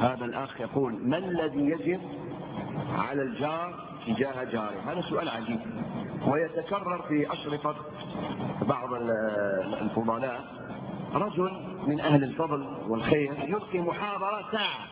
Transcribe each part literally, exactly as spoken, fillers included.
هذا الأخ يقول: ما الذي يجب على الجار تجاه جاره؟ هذا سؤال عجيب ويتكرر في أشرطة بعض الفضلاء. رجل من أهل الفضل والخير يلقي محاضرة ساعة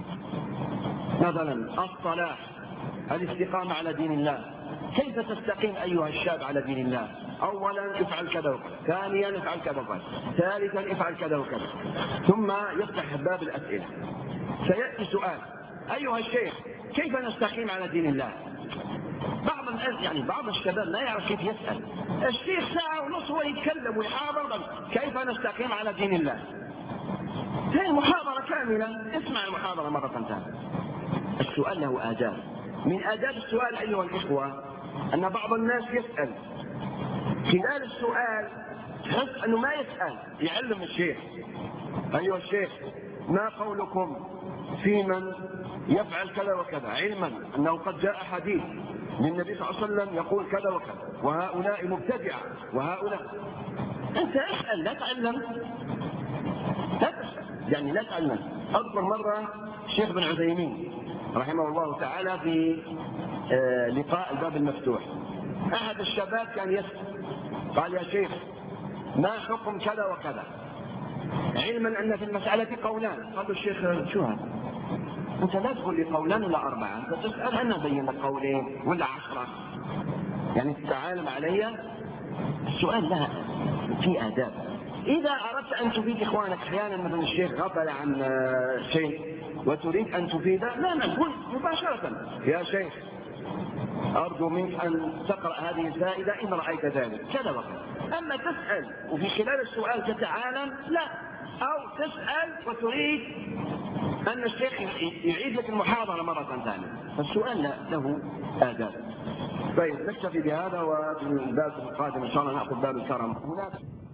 مثلا: الصلاح، الاستقامة على دين الله، كيف تستقيم أيها الشاب على دين الله؟ أولا افعل كذا وكذا، ثانيا افعل كذا وكذا، ثالثا افعل كذا وكذا، ثم يفتح باب الأسئلة. سيأتي سؤال: أيها الشيخ كيف نستقيم على دين الله؟ بعض الناس يعني بعض الشباب لا يعرف كيف يسأل. الشيخ ساعة ونص هو يتكلم ويحاضر كيف نستقيم على دين الله. هي محاضرة كاملة، اسمع المحاضرة مرة ثانية. السؤال له آداب. من آداب السؤال أيها الإخوة أن بعض الناس يسأل خلال السؤال تحس أنه ما يسأل، يعلم الشيخ: أيها الشيخ ما قولكم في من يفعل كذا وكذا، علما أنه قد جاء حديث للنبي صلى الله عليه وسلم يقول كذا وكذا، وهؤلاء مبتدعة وهؤلاء. أنت اسأل لا تعلم، لا تسأل يعني لا تعلم. أذكر مرة الشيخ بن عثيمين رحمه الله تعالى في لقاء الباب المفتوح، أحد الشباب كان يسأل قال: يا شيخ ما حكم كذا وكذا، علما أن في المسألة قولان. قال له الشيخ: شو هذا؟ أنت لا تقول لي قولان ولا أربعة، أنت تسأل أنا أبين لك قولين ولا عشرة، يعني تتعالم علي. السؤال لها في آداب. إذا أردت أن تفيد إخوانك أحيانا مثلا الشيخ غفل عن شيء وتريد أن تفيده، لا نقول مباشرة: يا شيخ أرجو منك أن تقرأ هذه الفائدة إن رأيت ذلك كذا وكذا. أما تسأل وفي خلال السؤال تتعالم، لا. أو تسأل وتريد أن الشيخ يعيد لك المحاضرة مرة ثانية، فالسؤال له آداب. طيب نكتفي بهذا، وفي الباب القادم إن شاء الله نأخذ باب الكرم. هناك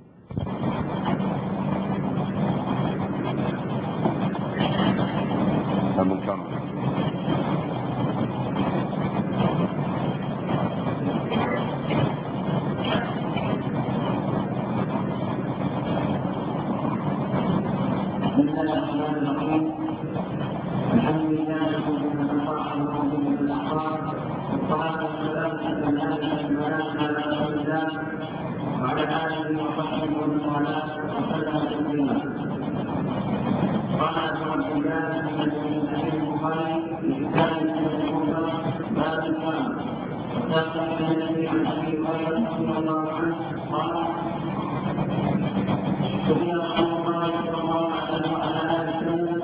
باب الكرم. الحمد لله رب العالمين والصلاه والسلام على رسول الله وعلى اله وصحبه ومن والاه وسلم تسليما. قال ابو عبد الله في صحيح البخاري في كتاب الكفر باب الكرم، وساق النبي عن ابي هريره رضي الله عنه قال: سئل رسول الله صلى الله عليه وعلى اله وسلم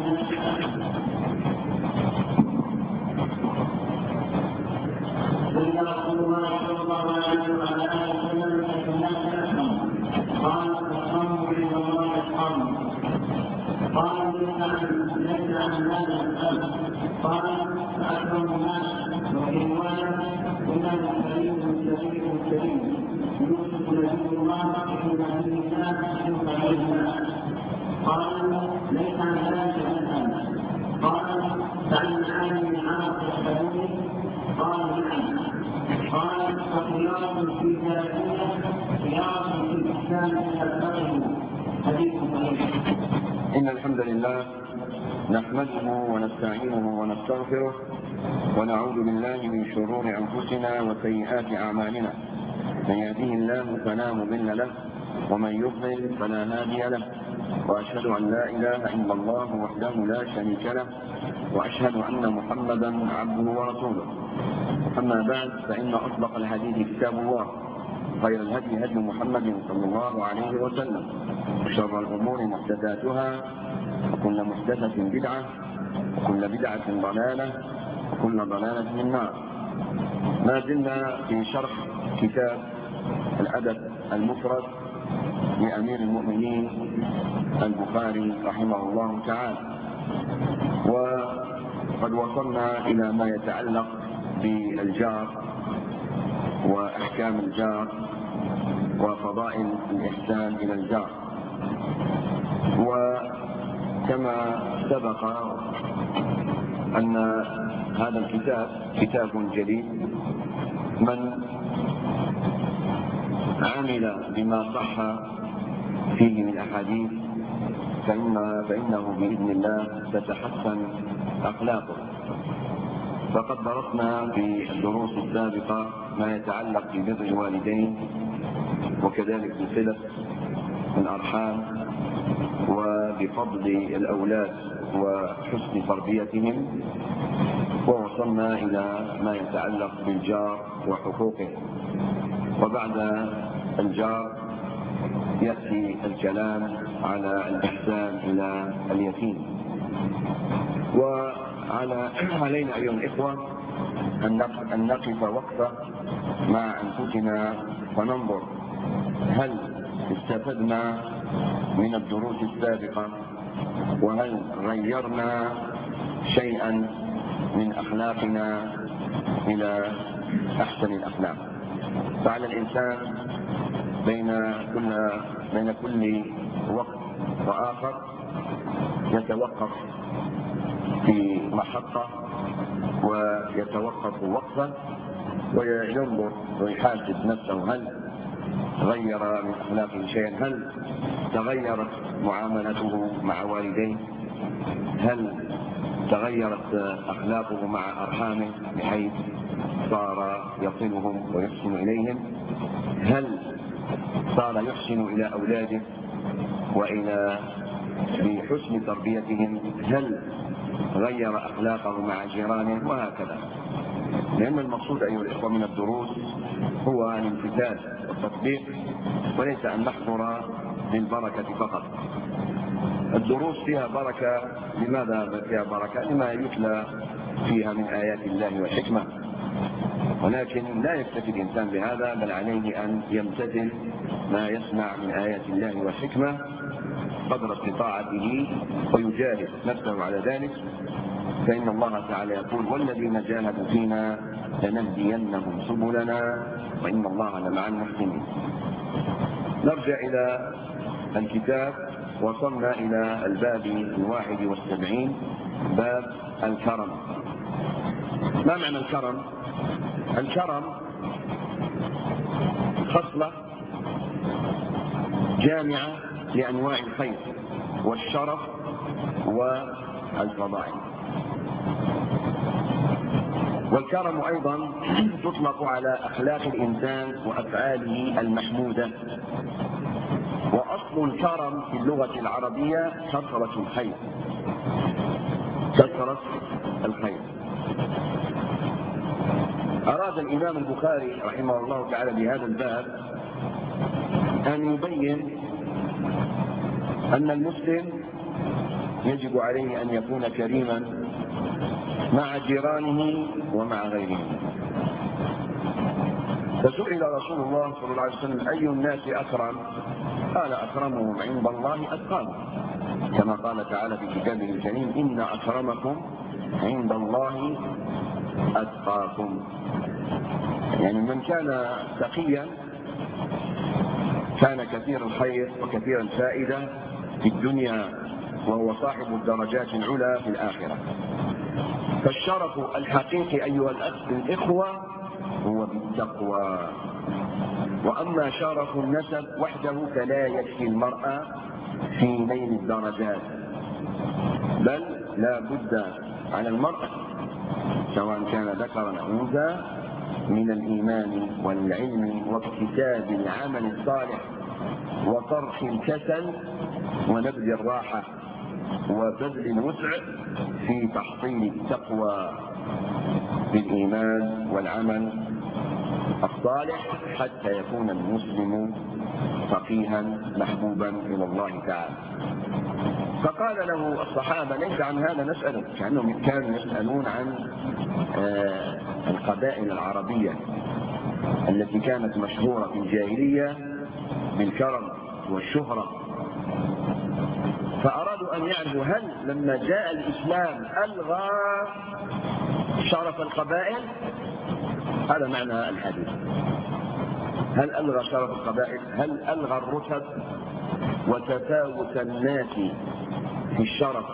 سئل رسول الله صلى الله عليه وعلى اله وسلم اي الناس اكرم؟ قال: الصوم عند الله الحرم. قال: ليس عن هذا الاسال. قال: فاكرم الناس. وفي روايه: انه كريم كريم كريم يوسف نبي الله في نبي الله يوسف عليه الناس. قال: ليس عن ذلك الاسال. قال: فعن عالم عرف الحديث. قال: نعم. قال: فخيار في ثلاثيه خيار في الاسلام يلتقي. حديث صحيح. إن الحمد لله نحمده ونستعينه ونستغفره ونعوذ بالله من شرور أنفسنا وسيئات أعمالنا. من يهده الله فلا مضل له ومن يضلل فلا هادي له، وأشهد أن لا إله إلا الله وحده لا شريك له، وأشهد أن محمدا عبده ورسوله. أما بعد، فإن أصدق الحديث كتاب الله، خير الهدي هدي محمد صلى الله عليه وسلم، وشر الأمور محدثاتها، وكل محدثة بدعة، وكل بدعة ضلالة، وكل ضلالة في النار. ما زلنا في شرح كتاب الأدب المفرد لأمير المؤمنين البخاري رحمه الله تعالى، وقد وصلنا إلى ما يتعلق بالجار وأحكام الجار وفضائل الإحسان إلى الجار. وكما سبق أن هذا الكتاب كتاب جليل، من عمل بما صح فيه من أحاديث فإن فإنه بإذن الله تتحسن أخلاقه. فقد درسنا في الدروس السابقة ما يتعلق ببر الوالدين وكذلك بصلة الأرحام وبفضل الأولاد وحسن تربيتهم، ووصلنا إلى ما يتعلق بالجار وحقوقه. وبعد الجار يأتي الكلام على الإحسان إلى اليتيم. وعلى علينا أيها الإخوة أن نقف وقفة مع أنفسنا وننظر هل استفدنا من الدروس السابقة، وهل غيرنا شيئا من أخلاقنا إلى أحسن الأخلاق. فعلى الإنسان بين كل بين كل وقت وآخر يتوقف في محطة ويتوقف وقفة وينظر ويحاسب نفسه هل غير من أخلاقه شيئا، هل تغيرت معاملته مع والديه، هل تغيرت أخلاقه مع أرحامه بحيث صار يصلهم ويحسن إليهم، هل صار يحسن إلى أولاده وإلى بحسن تربيتهم، هل غير أخلاقه مع جيرانه، وهكذا. لأن المقصود أيها الإخوة من الدروس هو الامتثال والتطبيق، وليس أن نحضر للبركة فقط. الدروس فيها بركة. لماذا فيها بركة؟ لما يتلى فيها من آيات الله والحكمة، ولكن لا يكتفي الإنسان بهذا، بل عليه أن يمتثل ما يسمع من آيات الله والحكمة قدر استطاعته ويجاهد نفسه على ذلك. فإن الله تعالى يقول: والذين جاهدوا فينا لنهدينهم سبلنا وإن الله لمع المحسنين. نرجع إلى الكتاب. وصلنا إلى الباب الواحد والسبعين، باب الكرم. ما معنى الكرم؟ الكرم خصلة جامعة لأنواع الخير والشرف والفضائل. والكرم أيضا تطلق على أخلاق الإنسان وأفعاله المحمودة. وأصل الكرم في اللغة العربية كثرة الخير، كثرة الخير. أراد الإمام البخاري رحمه الله تعالى بهذا الباب أن يبين أن المسلم يجب عليه أن يكون كريما مع جيرانه ومع غيره. فسئل رسول الله صلى الله عليه وسلم: أي الناس أكرم؟ قال: أكرمهم عند الله أتقاهم، كما قال تعالى في كتابه الكريم: إن أكرمكم عند الله أتقاكم. يعني من كان تقيا كان كثير الخير وكثير الفائدة في الدنيا، وهو صاحب الدرجات العلى في الآخرة. فالشرف الحقيقي أيها الإخوة هو بالتقوى. وأما شرف النسب وحده فلا يكفي المرأة في نيل الدرجات، بل لا بد على المرأة سواء كان ذكرا أو أنثى من الإيمان والعلم واكتساب العمل الصالح وطرح الكسل ونبذ الراحة وبذل الوسع في تحصيل التقوى بالإيمان والعمل الصالح، حتى يكون المسلم فقيها محبوبا إلى الله تعالى. فقال له الصحابة: ليس عن هذا نسألك، كأنهم كانوا يسألون عن القبائل العربية التي كانت مشهورة في الجاهلية بالكرم والشهرة. فأرادوا أن يعرفوا هل لما جاء الإسلام ألغى شرف القبائل؟ هذا معنى الحديث. هل ألغى شرف القبائل؟ هل ألغى الرتب وتفاوت الناس في الشرف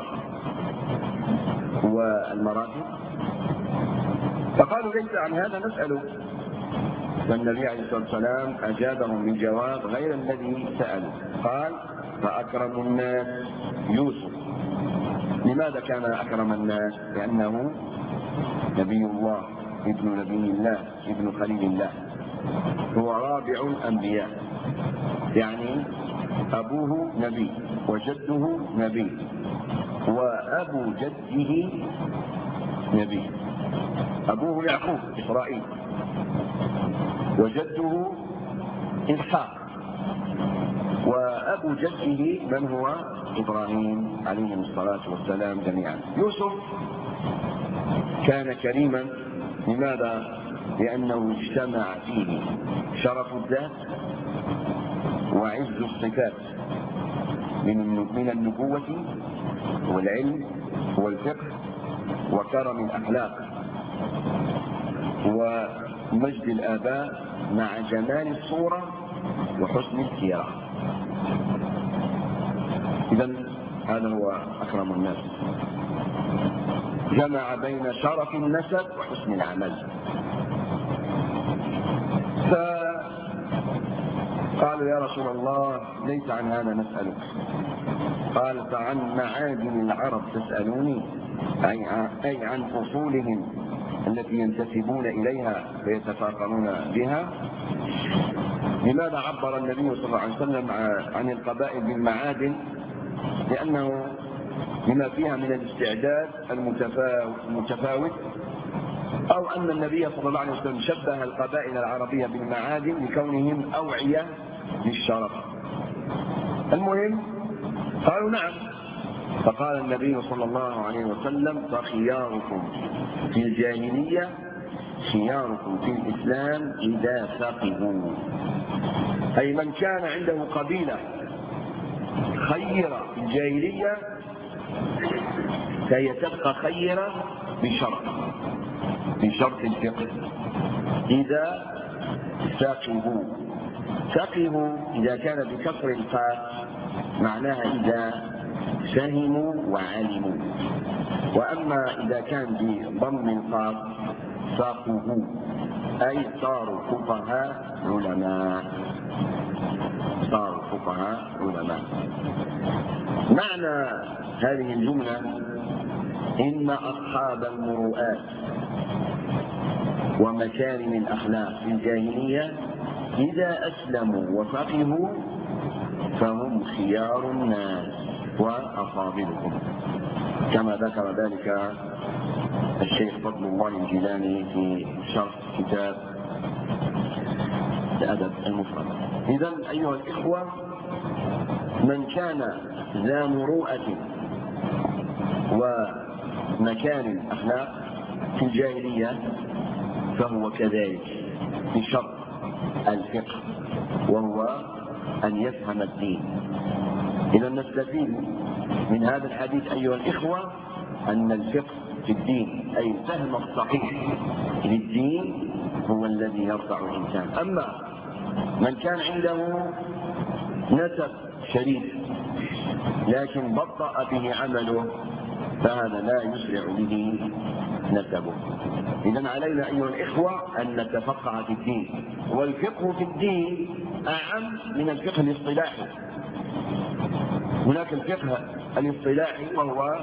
والمراتب؟ فقالوا: ليس عن هذا نسأله. فالنبي عليه الصلاة والسلام أجابهم بجواب غير الذي سألوا. قال: فأكرم الناس يوسف. لماذا كان أكرم الناس؟ لأنه نبي الله، ابن نبي الله، ابن خليل الله، هو رابع الأنبياء، يعني أبوه نبي وجده نبي وأبو جده نبي. أبوه يعقوب إسرائيل وجده إسحاق وأبو جده من هو إبراهيم عليه الصلاة والسلام جميعا. يوسف كان كريما. لماذا؟ لأنه اجتمع فيه شرف الذات وعز الصفات من النبوة والعلم والفقه وكرم الأخلاق ومجد الآباء مع جمال الصورة وحسن السيرة. إذن هذا هو أكرم الناس، جمع بين شرف النسب وحسن العمل. فقالوا يا رسول الله ليس عن هذا نسألك. قال فعن معادن العرب تسألوني، أي عن أصولهم التي ينتسبون إليها فيتفاخرون بها. لماذا عبر النبي صلى الله عليه وسلم عن القبائل بالمعادن؟ لأنه لما فيها من الاستعداد المتفاوت، أو أن النبي صلى الله عليه وسلم شبه القبائل العربية بالمعادن لكونهم أوعية للشرف. المهم قالوا نعم. فقال النبي صلى الله عليه وسلم فخياركم في الجاهلية خياركم في الإسلام إذا فقهوا، أي من كان عنده قبيلة خيرة في الجاهلية فهي تبقى خيرة بشرط بشرط الفقه إذا فقهوا. فقهوا إذا كان بكسر الفاء معناها إذا فهموا وعلموا، وأما إذا كان بضم القاف فقهوا أي صاروا فقهاء علماء، صاروا فقهاء علماء. معنى هذه الجملة إن أصحاب المروءات ومكارم الأخلاق في الجاهلية إذا أسلموا وفقهوا فهم خيار الناس وأفاضلهم، كما ذكر ذلك الشيخ فضل الله الجيلاني في شرح كتاب الأدب المفرد. إذن أيها الإخوة، من كان ذا مروءة ومكان أخلاق في الجاهلية فهو كذلك بشرط الفقه، وهو أن يفهم الدين. إذا نستفيد من هذا الحديث أيها الإخوة أن الفقه في الدين أي الفهم الصحيح للدين هو الذي يرفع الإنسان. أما من كان عنده نسب شريف لكن بطأ به عمله فهذا لا يسرع به نسبه. إذن علينا أيها الإخوة أن نتفقه في الدين، والفقه في الدين أعم من الفقه الاصطلاحي. هناك الفقه الاصطلاحي وهو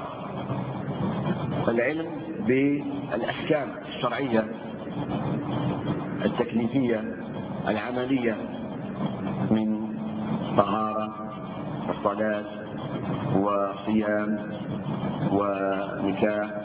العلم بالأحكام الشرعية التكليفية العملية من طهارة وصلاة وصيام ونكاح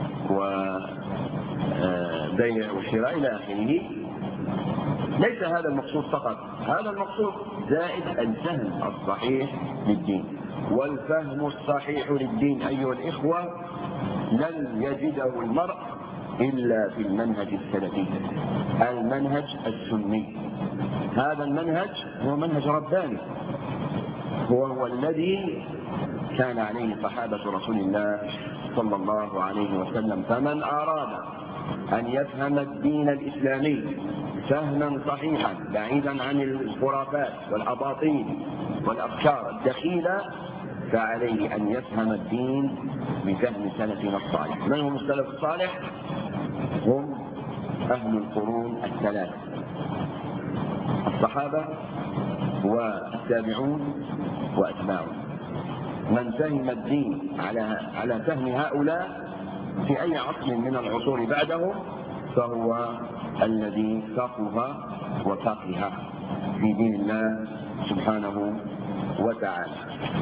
وبيع وشراء إلى آخره. ليس هذا المقصود فقط، هذا المقصود زائد الفهم الصحيح للدين. والفهم الصحيح للدين أيها الإخوة لن يجده المرء إلا في المنهج السلفي، المنهج السني. هذا المنهج هو منهج رباني، هو هو الذي كان عليه صحابة رسول الله صلى الله عليه وسلم. فمن أراد أن يفهم الدين الإسلامي فهما صحيحا بعيدا عن الخرافات والأباطيل والأفكار الدخيلة فعليه أن يفهم الدين بفهم سلفنا الصالح. من هم السلف الصالح؟ هم أهل القرون الثلاث، الصحابة والتابعون وأتباعه. من فهم الدين على على فهم هؤلاء في أي عصر من العصور بعده فهو الذي فقه وفقه في دين الله سبحانه وتعالى.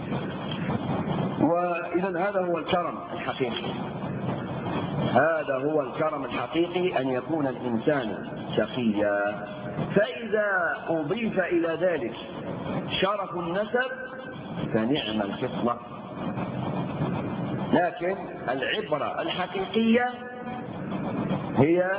وإذا هذا هو الكرم الحقيقي، هذا هو الكرم الحقيقي، أن يكون الإنسان سخيا. فإذا أضيف إلى ذلك شرف النسب فنعم الخصلة. لكن العبرة الحقيقية هي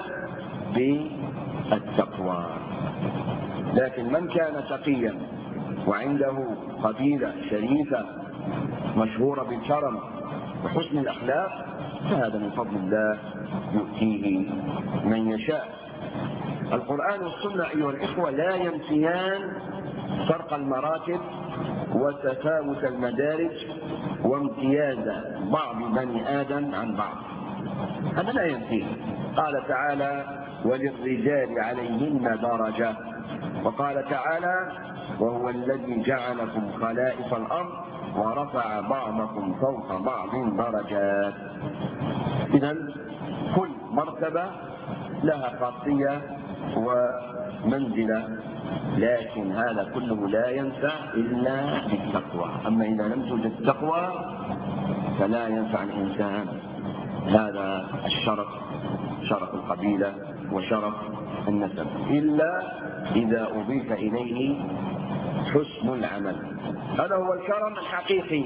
بالتقوى. لكن من كان تقيا وعنده قبيلة شريفة مشهورة بالكرم وحسن الأخلاق فهذا من فضل الله يؤتيه من يشاء. القرآن والسنة أيها الإخوة لا ينفيان فرق المراتب وتفاوت المدارج وامتياز بعض بني آدم عن بعض، هذا لا ينفيه. قال تعالى وللرجال عليهن درجة، وقال تعالى وهو الذي جعلكم خلائف الأرض ورفع بعضكم فوق بعض درجات. إذن كل مرتبة لها خاصية ومنزلة، لكن هذا كله لا ينفع إلا بالتقوى. أما إذا لم توجد التقوى فلا ينفع الإنسان هذا الشرف، شرف القبيلة وشرف النسب، إلا إذا أضيف إليه حسن العمل. هذا هو الكرم الحقيقي.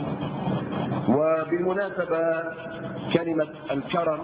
وبالمناسبة كلمة الكرم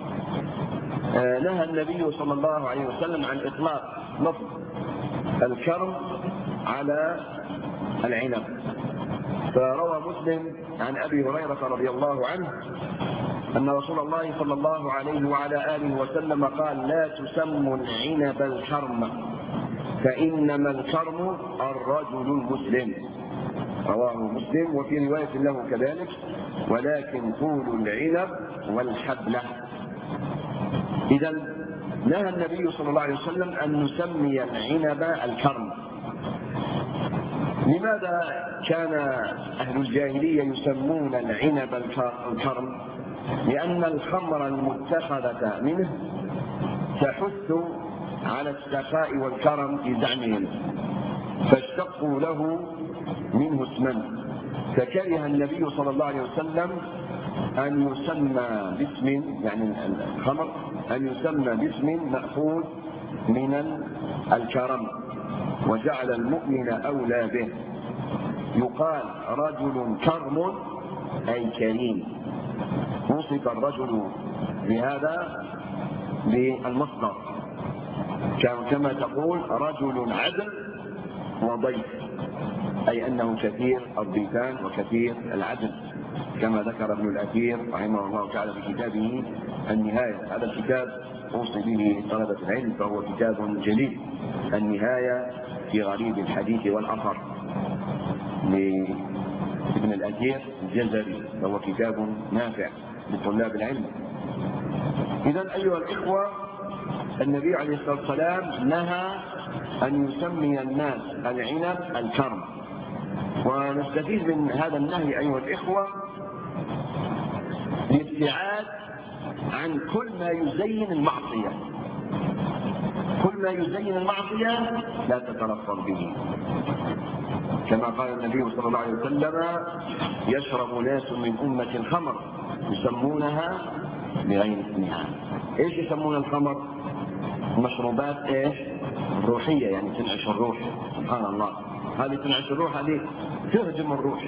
نهى النبي صلى الله عليه وسلم عن إطلاق لفظ الكرم على العنب. فروى مسلم عن أبي هريرة رضي الله عنه أن رسول الله صلى الله عليه وعلى آله وسلم قال لا تسموا العنب الكرم فإنما الكرم الرجل المسلم. رواه مسلم. وفي رواية له كذلك ولكن طول العنب والحبلة. إذا نهى النبي صلى الله عليه وسلم أن نسمي العنب الكرم. لماذا كان أهل الجاهلية يسمون العنب الكرم؟ لأن الخمر المتخذة منه تحث على السخاء والكرم في زعمهم، فاشتقوا له منه اسما. فكره النبي صلى الله عليه وسلم أن يسمى باسم، يعني الخمر أن يسمى باسم مأخوذ من الكرم، وجعل المؤمن أولى به. يقال رجل كرم أي كريم. وصف الرجل بهذا بالمصدر كما تقول رجل عدل وضيف، أي أنه كثير الضيفان وكثير العدل، كما ذكر ابن الأثير رحمه الله تعالى في كتابه النهاية. هذا الكتاب أوصي به طلبة العلم، فهو كتاب جليل، النهاية في غريب الحديث والأثر لابن الأثير الجزري، فهو كتاب نافع لطلاب العلم. إذا أيها الإخوة، النبي عليه الصلاة والسلام نهى أن يسمي الناس العنب الكرم. ونستفيد من هذا النهي أيها الإخوة الابتعاد عن كل ما يزين المعصية. كل ما يزين المعصية لا تتلفظ به، كما قال النبي صلى الله عليه وسلم يشرب ناس من أمة الخمر يسمونها بغير اسمها. ايش يسمون الخمر؟ مشروبات ايش؟ روحية، يعني تنعش الروح. سبحان الله، هذه تنعش الروح، هذه تهجم الروح.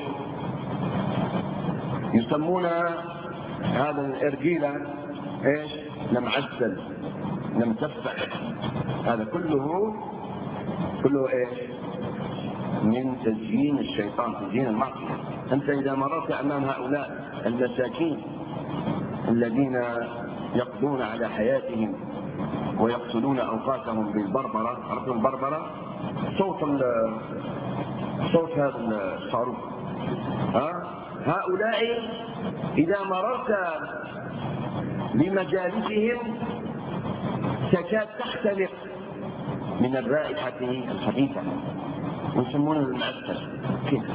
يسمون هذا الارجيلة ايش؟ لم عسل، لم تفع. هذا كله كله ايش؟ من تزيين الشيطان، تزيين المعصية. انت اذا مررت امام هؤلاء المساكين الذين يقضون على حياتهم ويقتلون اوقاتهم بالبربرة، عرفتوا البربرة؟ صوت صوت هذا الصاروخ. ها؟ هؤلاء إذا مررت بمجالسهم تكاد تختلق من الرائحة الخبيثة. ويسمونه المعسل كيف،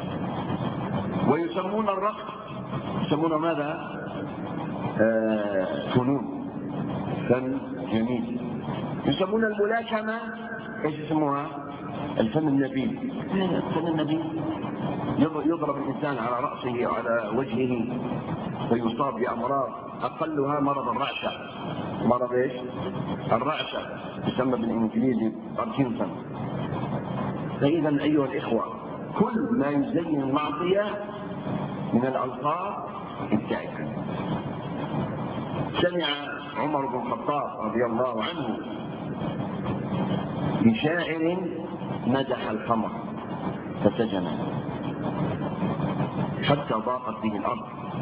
ويسمون الرقص يسمونه ماذا؟ آه فنون، فن جميل. يسمون الملاكمة ايش يسموها؟ الفن النبيل. الفن النبيل يضرب الإنسان على رأسه وعلى وجهه ويصاب بأمراض أقلها مرض الرعشة. مرض ايش؟ الرعشة، يسمى بالإنجليزي باركنسون. فإذا أيها الإخوة، كل ما يزين المعصية من الألفاظ ابتعد. سمع عمر بن الخطاب رضي الله عنه بشاعر مدح الخمر فسجنه حتى ضاقت به الأرض،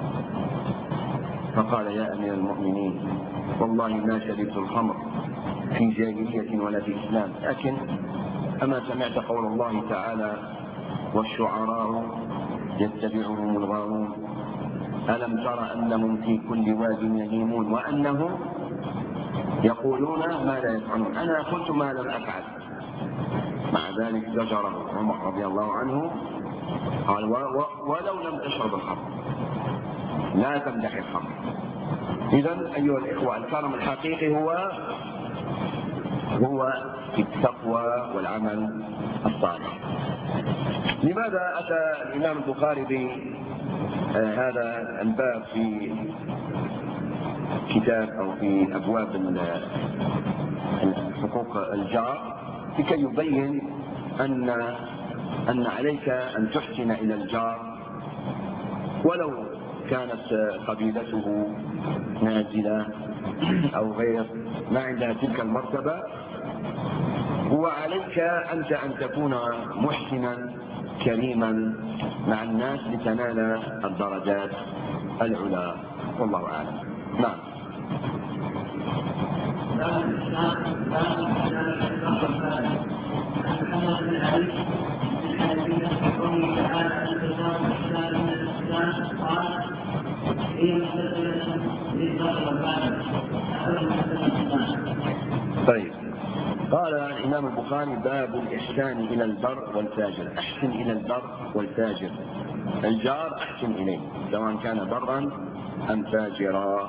فقال: يا أمير المؤمنين، والله ما شربت الخمر في جاهلية ولا في إسلام، لكن أما سمعت قول الله تعالى: والشعراء يتبعهم الغاوون، ألم تر أنهم في كل واد يهيمون وأنهم يقولون ما لا يفعلون، أنا قلت ما لم أفعل. مع ذلك زجره عمر رضي الله عنه، قال: ولو لم تشرب الخمر لا تمدح الخمر. إذن أيها الإخوة، الكرم الحقيقي هو هو التقوى والعمل الصالح. لماذا أتى الإمام البخاري بهذا الباب في كتاب أو في أبواب حقوق الجار؟ لكي يبين أن أن عليك أن تحسن إلى الجار ولو كانت قبيلته نازلة أو غير ما عندها تلك المرتبة، وعليك أنت أن تكون محسنا كريما مع الناس لتنال الدرجات العلى، والله أعلم. نعم. طيب، قال الإمام البخاري: باب الإحسان إلى البر والفاجر. أحسن إلى البر والفاجر، الجار أحسن إليه سواء كان برا أم فاجرا.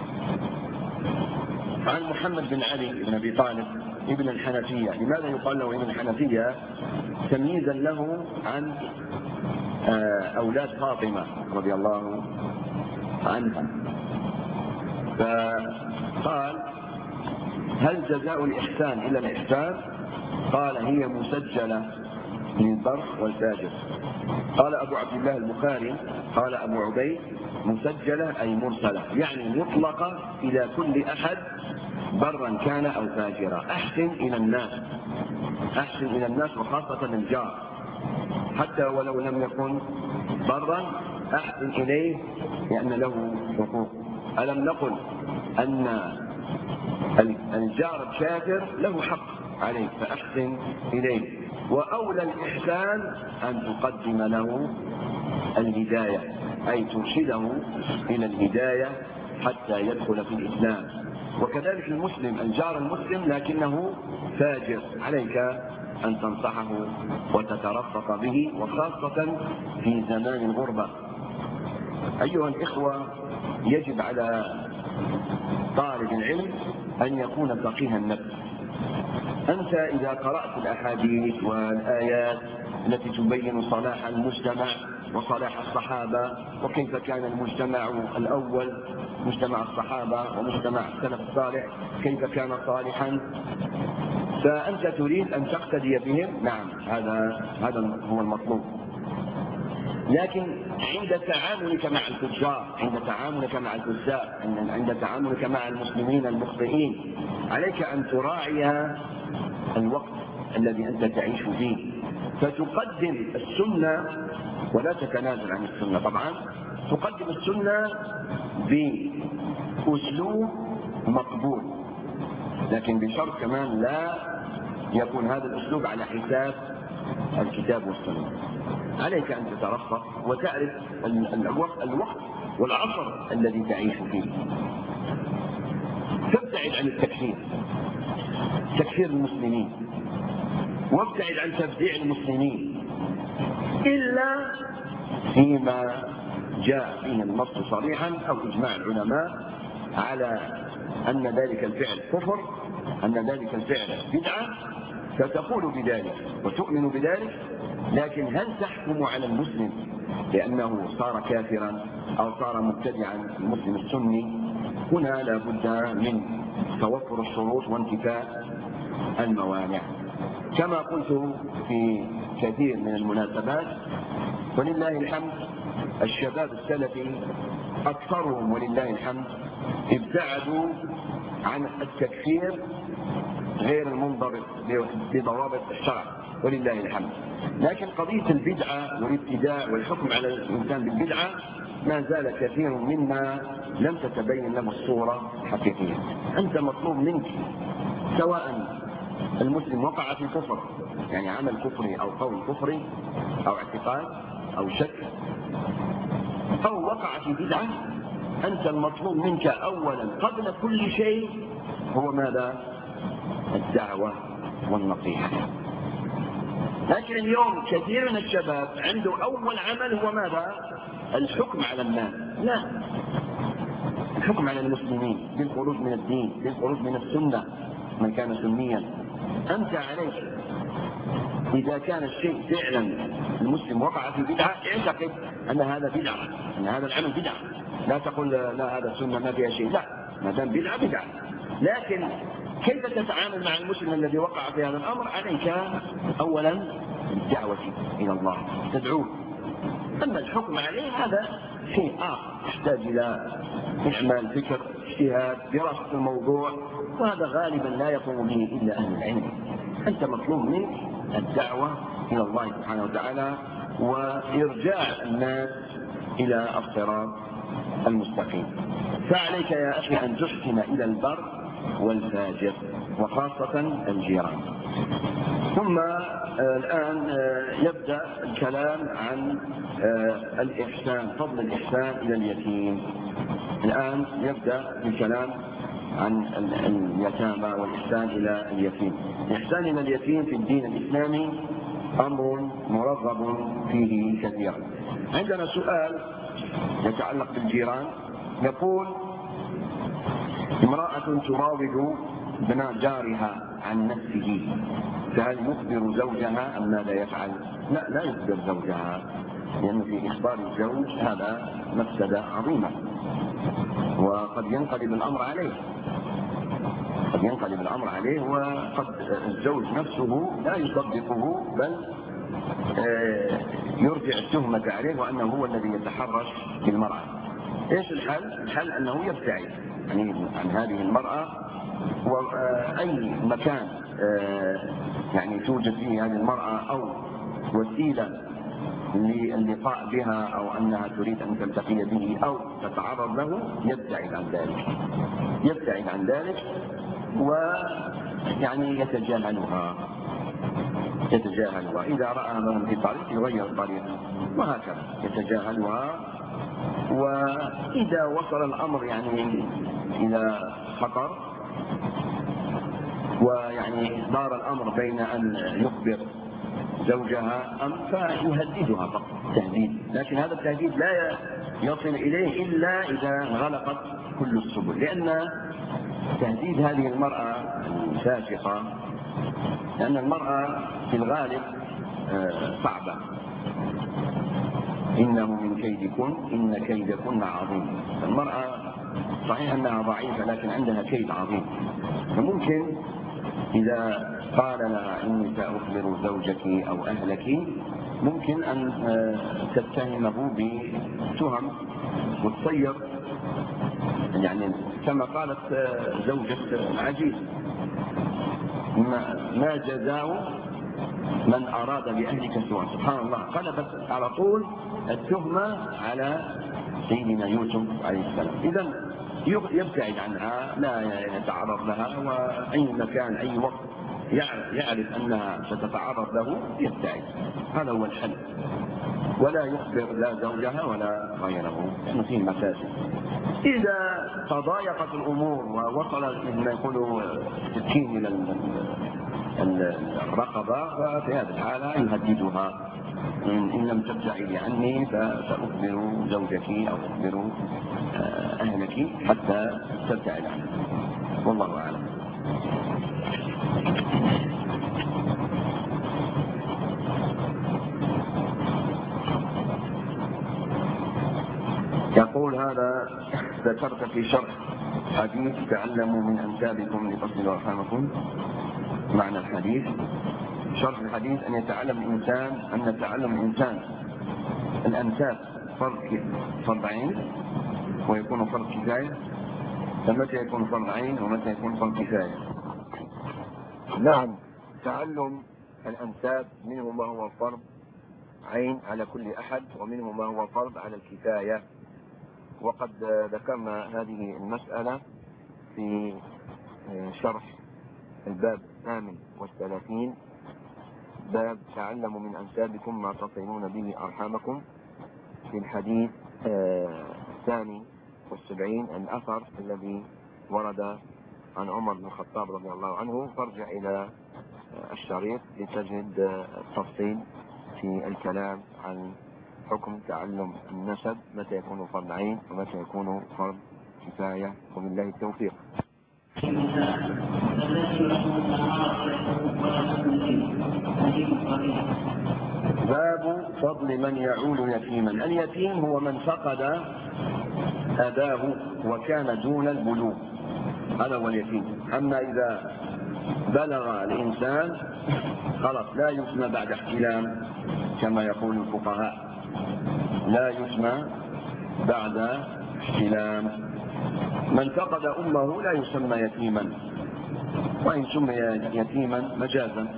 عن محمد بن علي بن أبي طالب ابن الحنفية. لماذا يقال له ابن الحنفية؟ تمييزا له عن أولاد فاطمة رضي الله عنها. فقال: هل جزاء الإحسان إلا الإحسان؟ قال: هي مسجلة للبر والفاجر. قال أبو عبد الله البخاري: قال أبو عبيد: مسجلة أي مرسلة، يعني مطلقة إلى كل أحد برا كان أو فاجرا. أحسن إلى الناس، أحسن إلى الناس وخاصة الجار، حتى ولو لم يكن برا أحسن إليه لأن له حقوق. ألم نقل أن الجار الكافر له حق عليك، فأحسن إليه. وأولى الإحسان أن تقدم له الهداية، أي ترشده إلى الهداية حتى يدخل في الإسلام. وكذلك المسلم، الجار المسلم لكنه فاجر، عليك أن تنصحه وتترفق به، وخاصة في زمان الغربة. أيها الإخوة، يجب على طالب العلم أن يكون فقيها النفس. أنت إذا قرأت الأحاديث والآيات التي تبين صلاح المجتمع وصلاح الصحابة وكيف كان المجتمع الأول، مجتمع الصحابة ومجتمع السلف الصالح كيف كان صالحا، فأنت تريد أن تقتدي بهم. نعم، هذا هذا هو المطلوب. لكن عند تعاملك مع التجار، عند تعاملك مع الفساق، عند تعاملك مع المسلمين المخطئين، عليك أن تراعي الوقت الذي أنت تعيش فيه، فتقدم السنة ولا تتنازل عن السنة. طبعا تقدم السنة بأسلوب مقبول، لكن بشرط كمان لا يكون هذا الأسلوب على حساب الكتاب والسنة. عليك أن تترفق وتعرف الوقت, الوقت والعصر الذي تعيش فيه. تبتعد عن التكفير، تكفير المسلمين، وابتعد عن تبديع المسلمين إلا فيما جاء فيه النص صريحا أو إجماع العلماء على أن ذلك الفعل كفر، أن ذلك الفعل بدعة، فتقول بذلك وتؤمن بذلك. لكن هل تحكم على المسلم لأنه صار كافرا أو صار مبتدعا المسلم السني؟ هنا لا بد من توفر الشروط وانتفاء الموانع. كما قلت في كثير من المناسبات، ولله الحمد الشباب السلفي أكثرهم ولله الحمد ابتعدوا عن التكفير غير المنضبط بضوابط الشرع ولله الحمد. لكن قضية البدعة والابتداع والحكم على الإنسان بالبدعة ما زال كثير مما لم تتبين له الصورة الحقيقية. أنت مطلوب منك سواء المسلم وقع في كفر، يعني عمل كفري أو قول كفري أو اعتقاد أو شك، أو وقع في بدعة، أنت المطلوب منك أولا قبل كل شيء هو ماذا؟ الدعوة والنصيحة. لكن اليوم كثير من الشباب عنده أول عمل هو ماذا؟ الحكم على الناس. لا، الحكم على المسلمين بالخروج من الدين، بالخروج من السنة من كان سنيا. أنت عليك إذا كان الشيء فعلا المسلم وقع في بدعة اعتقد أن هذا بدعة، أن هذا العمل بدعة. لا تقول لا هذا السنة ما فيها شيء، لا، ما دام بدعة بدعة. لكن كيف تتعامل مع المسلم الذي وقع في هذا الأمر؟ عليك أولا الدعوة إلى الله، تدعوه. أما الحكم عليه هذا شيء آخر يحتاج إلى إعمال فكر، اجتهاد، دراسة الموضوع، وهذا غالبا لا يقوم به إلا أهل العلم. أنت مطلوب منك الدعوة إلى الله سبحانه وتعالى وإرجاع الناس إلى الصراط المستقيم. فعليك يا أخي أن تحسن إلى البر والفاجر وخاصة الجيران. ثم الآن يبدأ الكلام عن الإحسان، فضل الإحسان إلى اليتيم. الآن يبدأ الكلام عن اليتامى والإحسان إلى اليتيم. الإحسان إلى اليتيم في الدين الإسلامي أمر مرغب فيه كثيرا. عندنا سؤال يتعلق بالجيران، يقول: امرأة تراود ابن جارها عن نفسه، فهل يخبر زوجها أم ماذا يفعل؟ لا، لا يخبر زوجها، لأن في إخبار الزوج هذا مفسدة عظيمة، وقد ينقلب الأمر عليه، قد ينقلب الأمر عليه وقد الزوج نفسه لا يصدقه، بل يرجع التهمة عليه وأنه هو الذي يتحرش بالمرأة. إيش الحل؟ الحل أنه يبتعد يعني عن هذه المرأة، وأي مكان يعني توجد فيه هذه المرأة أو وسيلة للقاء بها أو أنها تريد أن تلتقي به أو تتعرض له يبتعد عن ذلك، يبتعد عن ذلك ويعني يتجاهلها يتجاهلها إذا رأى من في طريق يغير الطريق، وهكذا يتجاهلها. وإذا وصل الأمر يعني إلى خطر ويعني دار الأمر بين أن يخبر زوجها أم فيهددها فقط تهديد، لكن هذا التهديد لا يصل إليه إلا إذا غلقت كل السبل، لأن تهديد هذه المرأة الفاسقة، لأن المرأة في الغالب صعبة، إنه من كيدكن إن كيدكن عظيم. المرأة صحيح أنها ضعيفة لكن عندها كيد عظيم، فممكن إذا قال لها إني سأخبر زوجك أو أهلك ممكن أن تتهمه بتهم وتصير، يعني كما قالت زوجة العزيز: ما جزاء من أراد بأهلك سوءا. سبحان الله، قلبت على طول التهمة على سيدنا يوسف عليه السلام. إذن يبتعد عنها، لا يتعرض لها، وأي مكان أي وقت يعرف أنها ستتعرض له يبتعد، هذا هو الحل، ولا يخبر لا زوجها ولا غيره لأنه فيه مفاسد. إذا تضايقت الأمور ووصل ما يقولوا السكين إلى الرقبة، ففي هذه الحالة يهددها إن لم تبتعدي عني فسأخبر زوجك أو أخبر أهلك حتى تبتعد عني. والله أعلم. يقول هذا: ذكرت في شرح حديث تعلموا من أنسابكم لتصلوا أرحامكم. معنى الحديث: شرح الحديث أن يتعلم الإنسان أن تعلم الإنسان الأنساب فرض فرض عين ويكون فرض كفاية، فمتى يكون فرض عين ومتى يكون فرض كفاية؟ نعم، تعلم الأنساب منه ما هو فرض عين على كل أحد ومنه ما هو فرض على الكفاية، وقد ذكرنا هذه المسألة في شرح الباب الثامن والثلاثين، باب تعلموا من أنسابكم ما تصلون به أرحامكم، في الحديث الثاني والسبعين الأثر الذي ورد عن عمر بن الخطاب رضي الله عنه. فارجع إلى الشريط لتجد التفصيل في الكلام عن حكم تعلم النسب، متى يكون فرض عين ومتى يكون فرض كفاية، وبالله التوفيق. باب فضل من يعول يتيما. اليتيم هو من فقد أباه وكان دون البلوغ، هذا هو اليتيم. أما إذا بلغ الإنسان خلاص لا يسمى بعد احتلام كما يقول الفقهاء، لا يسمى بعد احتلام. من فقد أمه لا يسمى يتيما، وإن سمي يتيما مجازا.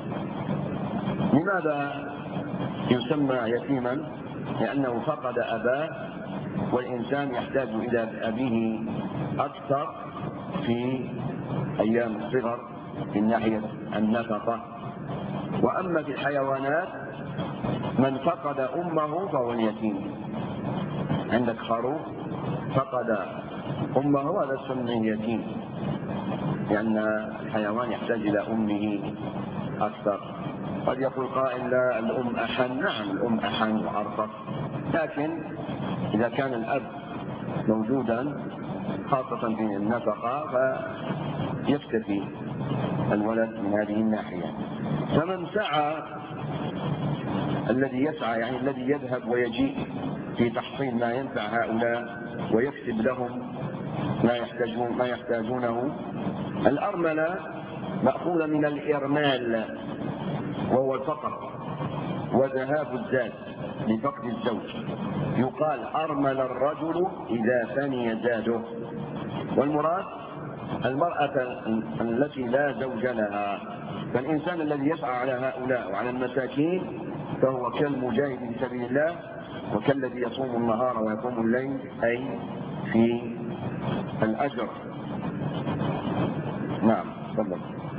لماذا يسمى يتيما؟ لأنه فقد أباه، والإنسان يحتاج إلى أبيه أكثر في أيام الصغر من ناحية النفقة. وأما في الحيوانات من فقد أمه فهو اليتيم. عندك خروف فقد أمه هذا اسمه يتيم، لأن الحيوان يحتاج إلى أمه أكثر. قد يقول قائل لا الأم أحن، نعم الأم أحن وأرفق، لكن إذا كان الأب موجودا خاصة في النفقة فيكتفي الولد من هذه الناحية. فمن سعى، الذي يسعى يعني الذي يذهب ويجيء في تحصيل ما ينفع هؤلاء ويكسب لهم ما يحتاجون ما يحتاجونه. الأرملة مأخوذة من الإرمال وهو الفقر وذهاب الزاد لفقد الزوج. يقال أرمل الرجل إذا فني زاده، والمراد المرأة التي لا زوج لها. فالإنسان الذي يسعى على هؤلاء وعلى المساكين فهو كالمجاهد في سبيل الله وكالذي يصوم النهار ويقوم الليل، أي في الأجر. نعم تفضل.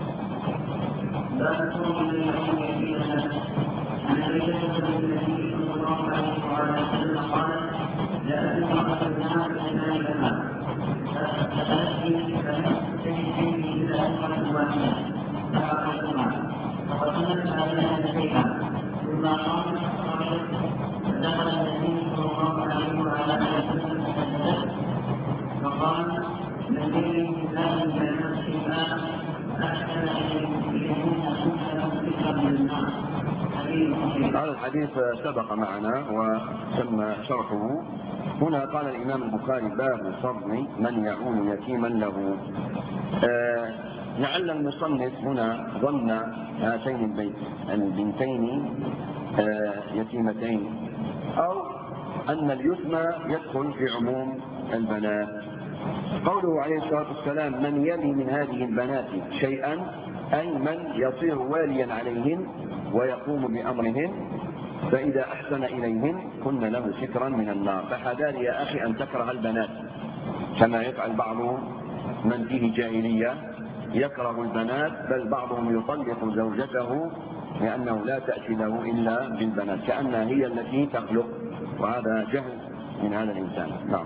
عن عائشة زوج النبي صلى الله عليه وعلى وسلم قالت: جاءت امرأة النار إلى ذلكها فسألتني فنفسي إلى أمرة واحدة فأعطيتها فقتلت عليها شيئا ثم قامت فخرجت فدخل النبي صلى الله عليه وعلى وسلم فسجدت فقال: من بين الله بين الشيطان أحسن إليهن كنت له فكرة من النار. هذا الحديث سبق معنا وتم شرحه. هنا قال الإمام البخاري: باب فضل من يعول يتيما له. آه لعل المصنف هنا ظن هاتين البيت البنتين آه يتيمتين، أو أن اليتمى يدخل في عموم البنات. قوله عليه الصلاة والسلام: من يلي من هذه البنات شيئا، أي من يصير واليا عليهن ويقوم بأمرهن، فإذا أحسن إليهن كن له سترا من النار. فحذار يا أخي أن تكره البنات كما يفعل بعض من فيه جاهلية، يكره البنات، بل بعضهم يطلق زوجته لأنه لا تأتي له إلا بالبنات كأنها هي التي تخلق، وهذا جهل من هذا الإنسان. نعم.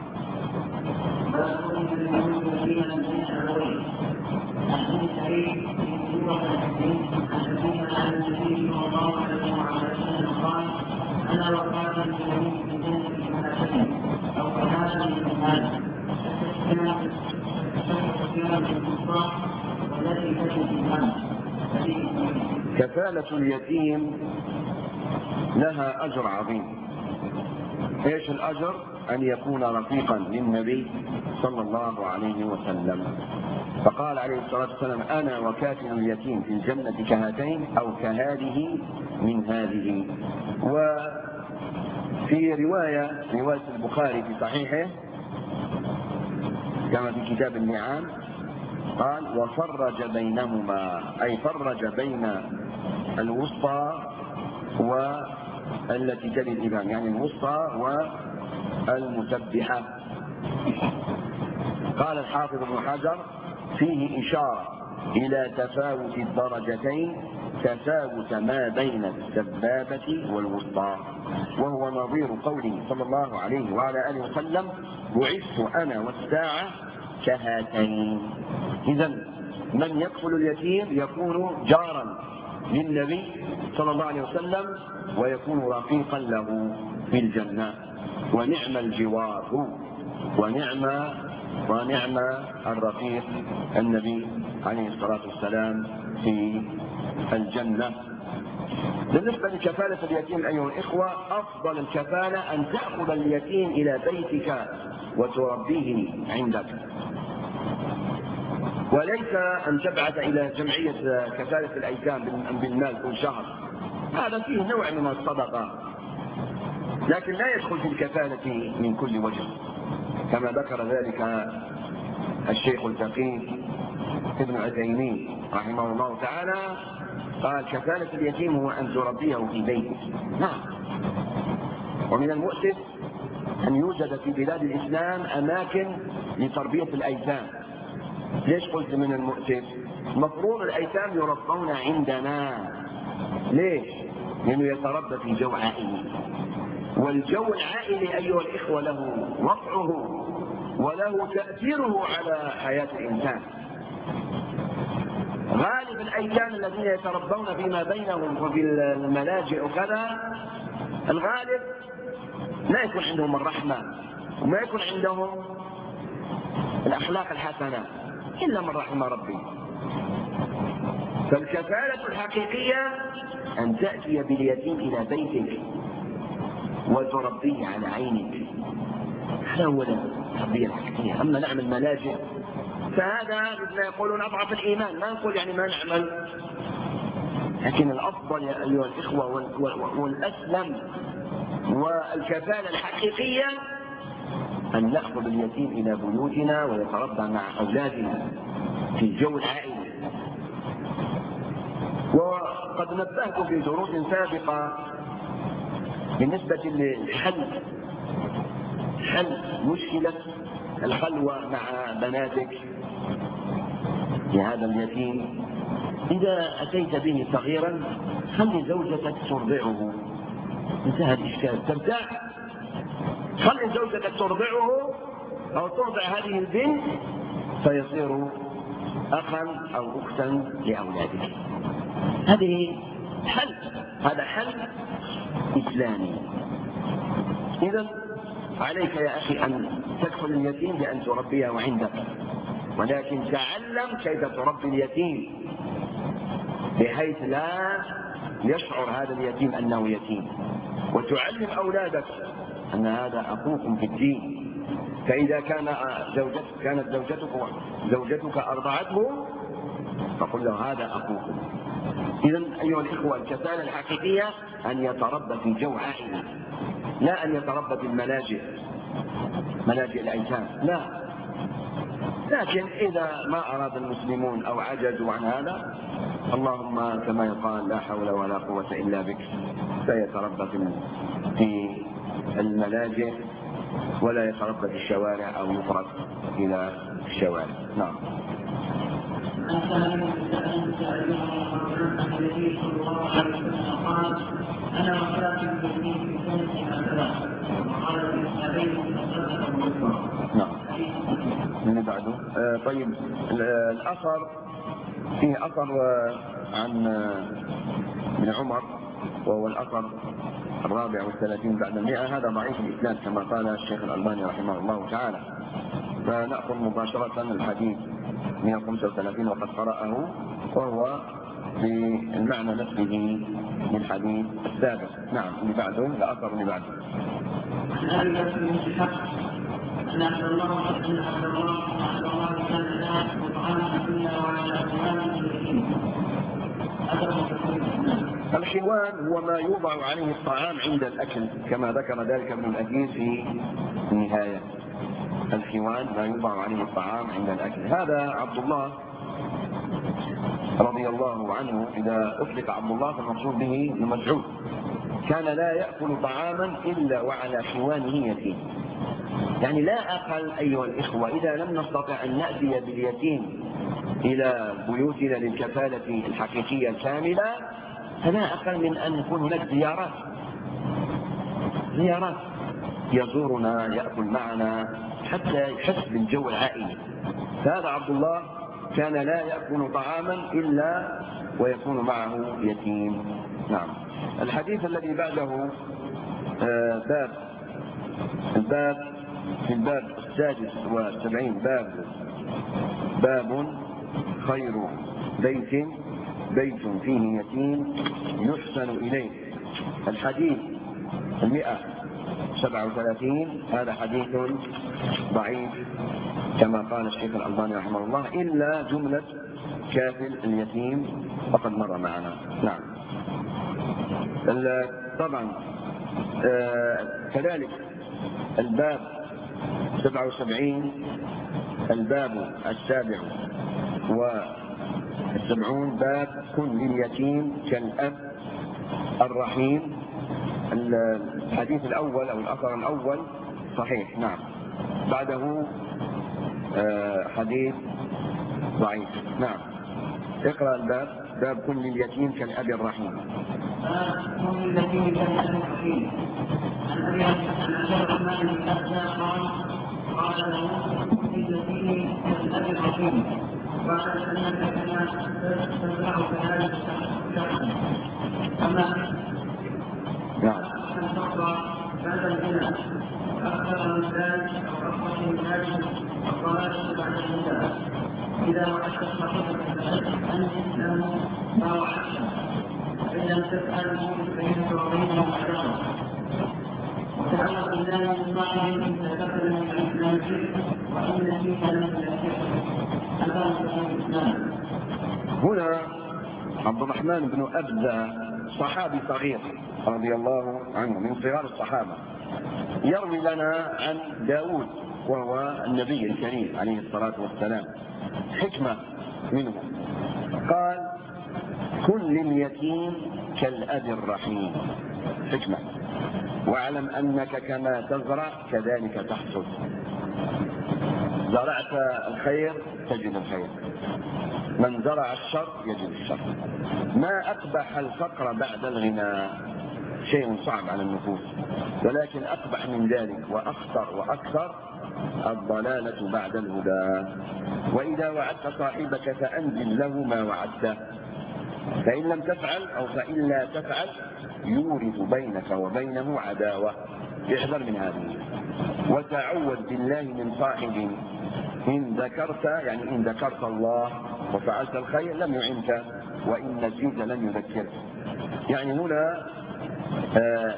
عن النبي صلى الله عليه وسلم قال: انا وقال النبي في جنه الملائكه او كهذا من هذا والتي تجد الهم. كفالة اليتيم لها أجر عظيم. ايش الأجر؟ أن يكون رفيقا للنبي صلى الله عليه وسلم. فقال عليه الصلاة والسلام: أنا وكافل اليتيم في الجنة كهاتين أو كهذه من هذه. وفي رواية رواية البخاري في صحيحه كما في كتاب النعام قال: وفرج بينهما، أي فرج بين الوسطى والتي تلي الإمام، يعني الوسطى والمسبحة. قال الحافظ ابن حجر: فيه إشارة إلى تفاوت الدرجتين تفاوت ما بين السبابة والوسطى، وهو نظير قوله صلى الله عليه وعلى آله وسلم: بعثت أنا والساعة كهاتين. إذن من يكفل اليتيم يكون جارا للنبي صلى الله عليه وسلم ويكون رفيقا له في الجنة. ونعم الجوار هو ونعم ونعم الرفيق النبي عليه الصلاة والسلام في الجنة. بالنسبة لكفالة اليتيم أيها الإخوة، أفضل الكفالة أن تأخذ اليتيم إلى بيتك وتربيه عندك، وليس أن تبعث إلى جمعية كفالة الأيتام بالمال كل شهر. هذا فيه نوع من الصدقة، لكن لا يدخل في الكفالة من كل وجه، كما ذكر ذلك الشيخ الفقيه ابن عثيمين رحمه الله تعالى. قال: كفالة اليتيم هو أن تربيه في بيتك. نعم. ومن المؤسف أن يوجد في بلاد الإسلام أماكن لتربية الأيتام. ليش قلت من المؤسف؟ مفروض الأيتام يربون عندنا. ليش؟ لأنه يتربى في جو عائلي، والجو العائلي أيها الإخوة له وضعه وله تأثيره على حياة الإنسان. غالب الأيتام الذين يتربون فيما بينهم وفي الملاجئ وكذا، الغالب لا يكون عندهم الرحمة وما يكون عندهم الأخلاق الحسنة إلا من رحم ربي. فالكفالة الحقيقية أن تأتي باليتيم إلى بيتك وتربيه على عينك. هذا هو التربية الحقيقية. أما نعمل ملاجئ فهذا مثل يقولون أضعف الإيمان. ما نقول يعني ما نعمل، لكن الأفضل يا أيها الإخوة والأسلم والكفالة الحقيقية أن نأخذ اليتيم إلى بيوتنا ويتربى مع أولادنا في الجو العائلي. وقد نبهت في دروس سابقة بالنسبة للحل حل مشكلة الخلوة مع بناتك لهذا اليتيم. إذا أتيت به صغيرا خلي زوجتك ترضعه، انتهى الإشكال، ترتاح. خلي زوجتك ترضعه أو ترضع هذه البنت فيصير أخا أو أختا لأولادك. هذه حل، هذا حل إسلامي. إذا عليك يا أخي أن تدخل اليتيم بأن تربيه عندك، ولكن تعلم كيف تربي اليتيم بحيث لا يشعر هذا اليتيم أنه يتيم، وتعلم أولادك أن هذا أخوكم في الدين. فإذا كان زوجتك كانت زوجتك زوجتك أرضعته فقل له هذا أخوكم. إذا أيها الإخوة، الكفالة الحقيقية أن يتربى في جو عائلي، لا أن يتربى في الملاجئ ملاجئ الأيتام، لا. لكن إذا ما أراد المسلمون أو عجزوا عن هذا، اللهم كما يقال لا حول ولا قوة إلا بك، فيتربى في الملاجئ ولا يتربى في الشوارع أو يفرط إلى الشوارع. نعم. أنا وكاتب اليتيم في سنة الثلاث وقال في الأبين نعم. من بعده آه طيب الأثر فيه أثر عن ابن عمر وهو الأثر الرابع والثلاثين بعد المئة، هذا ضعيف الإسناد كما قال الشيخ الألباني رحمه الله تعالى. فنأخذ مباشرة الحديث مئة وخمسة وثلاثين وقد قرأه، وهو في المعنى نفسه من حديث السابق. نعم، اللي بعده الأثر اللي بعده. عن ابي بكر بن الحق ان عبد الله بن عبد الله عبد الله كان لا يطعم الدنيا وعلى اخوانه اليتيم. الحوان هو ما يوضع عليه الطعام عند الأكل كما ذكر ذلك ابن الأثير في النهاية. الحوان ما يوضع عليه الطعام عند الأكل. هذا عبد الله رضي الله عنه، إذا أطلق عبد الله فالمقصود به ابن مسعود، كان لا يأكل طعاما إلا وعلى حوانه يتيم. يعني لا أقل أيها الإخوة، إذا لم نستطع أن نأتي باليتيم إلى بيوتنا للكفالة الحقيقية الكاملة، فلا أقل من أن يكون هناك زيارات زيارات يزورنا، يأكل معنا حتى يحس بالجو العائلي. فهذا عبد الله كان لا يأكل طعاما إلا ويكون معه يتيم. نعم. الحديث الذي بعده باب الباب في الباب السادس والسبعين، باب باب خير بيت بيت فيه يتيم يحسن إليه. الحديث المئة سبعة وثلاثين، هذا حديث ضعيف كما قال الشيخ الألباني رحمه الله، إلا جملة كافل اليتيم فقد مر معنا. نعم. طبعا كذلك الباب سبعة وسبعين، الباب السابع والسبعون، باب كن لليتيم كالأب الرحيم. الحديث الأول أو الأثر الأول صحيح. نعم. بعده حديث ضعيف. نعم. اقرأ الباب. باب كن لليتيم كالأب الرحيم. كن لليتيم كالأب الرحيم. عن أبي عبد الرحمن بن أبزة قال قال له كن لليتيم كالأب الرحيم، قال أنك كما تزرع كذلك تحصل. أما أن تقرأ بعد الغنى أكثر من ذلك أو أكثر من ذلك الضلالة بعد الهدى. إذا وعدت صاحبك أنت له ما وعدته، فإن لم تفعله فإنك وبينه عداوة. وتعلق بالله من صاحب تكفل من الإسلام وإن فيك لم يكفر. هذا هو الإسلام. هنا عبد الرحمن بن أبزة صحابي صغير رضي الله عنه من صغار الصحابة، يروي لنا عن داود وهو النبي الكريم عليه الصلاة والسلام حكمة منه. قال كن لليتيم كالأب الرحيم، حكمة. واعلم أنك كما تزرع كذلك تحصد. زرعت الخير تجد الخير، من زرع الشر يجد الشر. ما أقبح الفقر بعد الغنى، شيء صعب على النفوس، ولكن أقبح من ذلك وأخطر وأكثر الضلالة بعد الهدى. وإذا وعدت صاحبك فأنزل له ما وعدته، فإن لم تفعل أو فإن لا تفعل يورث بينك وبينه عداوة. احذر من هذه. وتعوذ بالله من صاحب إن ذكرت، يعني إن ذكرت الله وفعلت الخير لم يعنك، وإن نسيت لم يذكرك. يعني هنا آه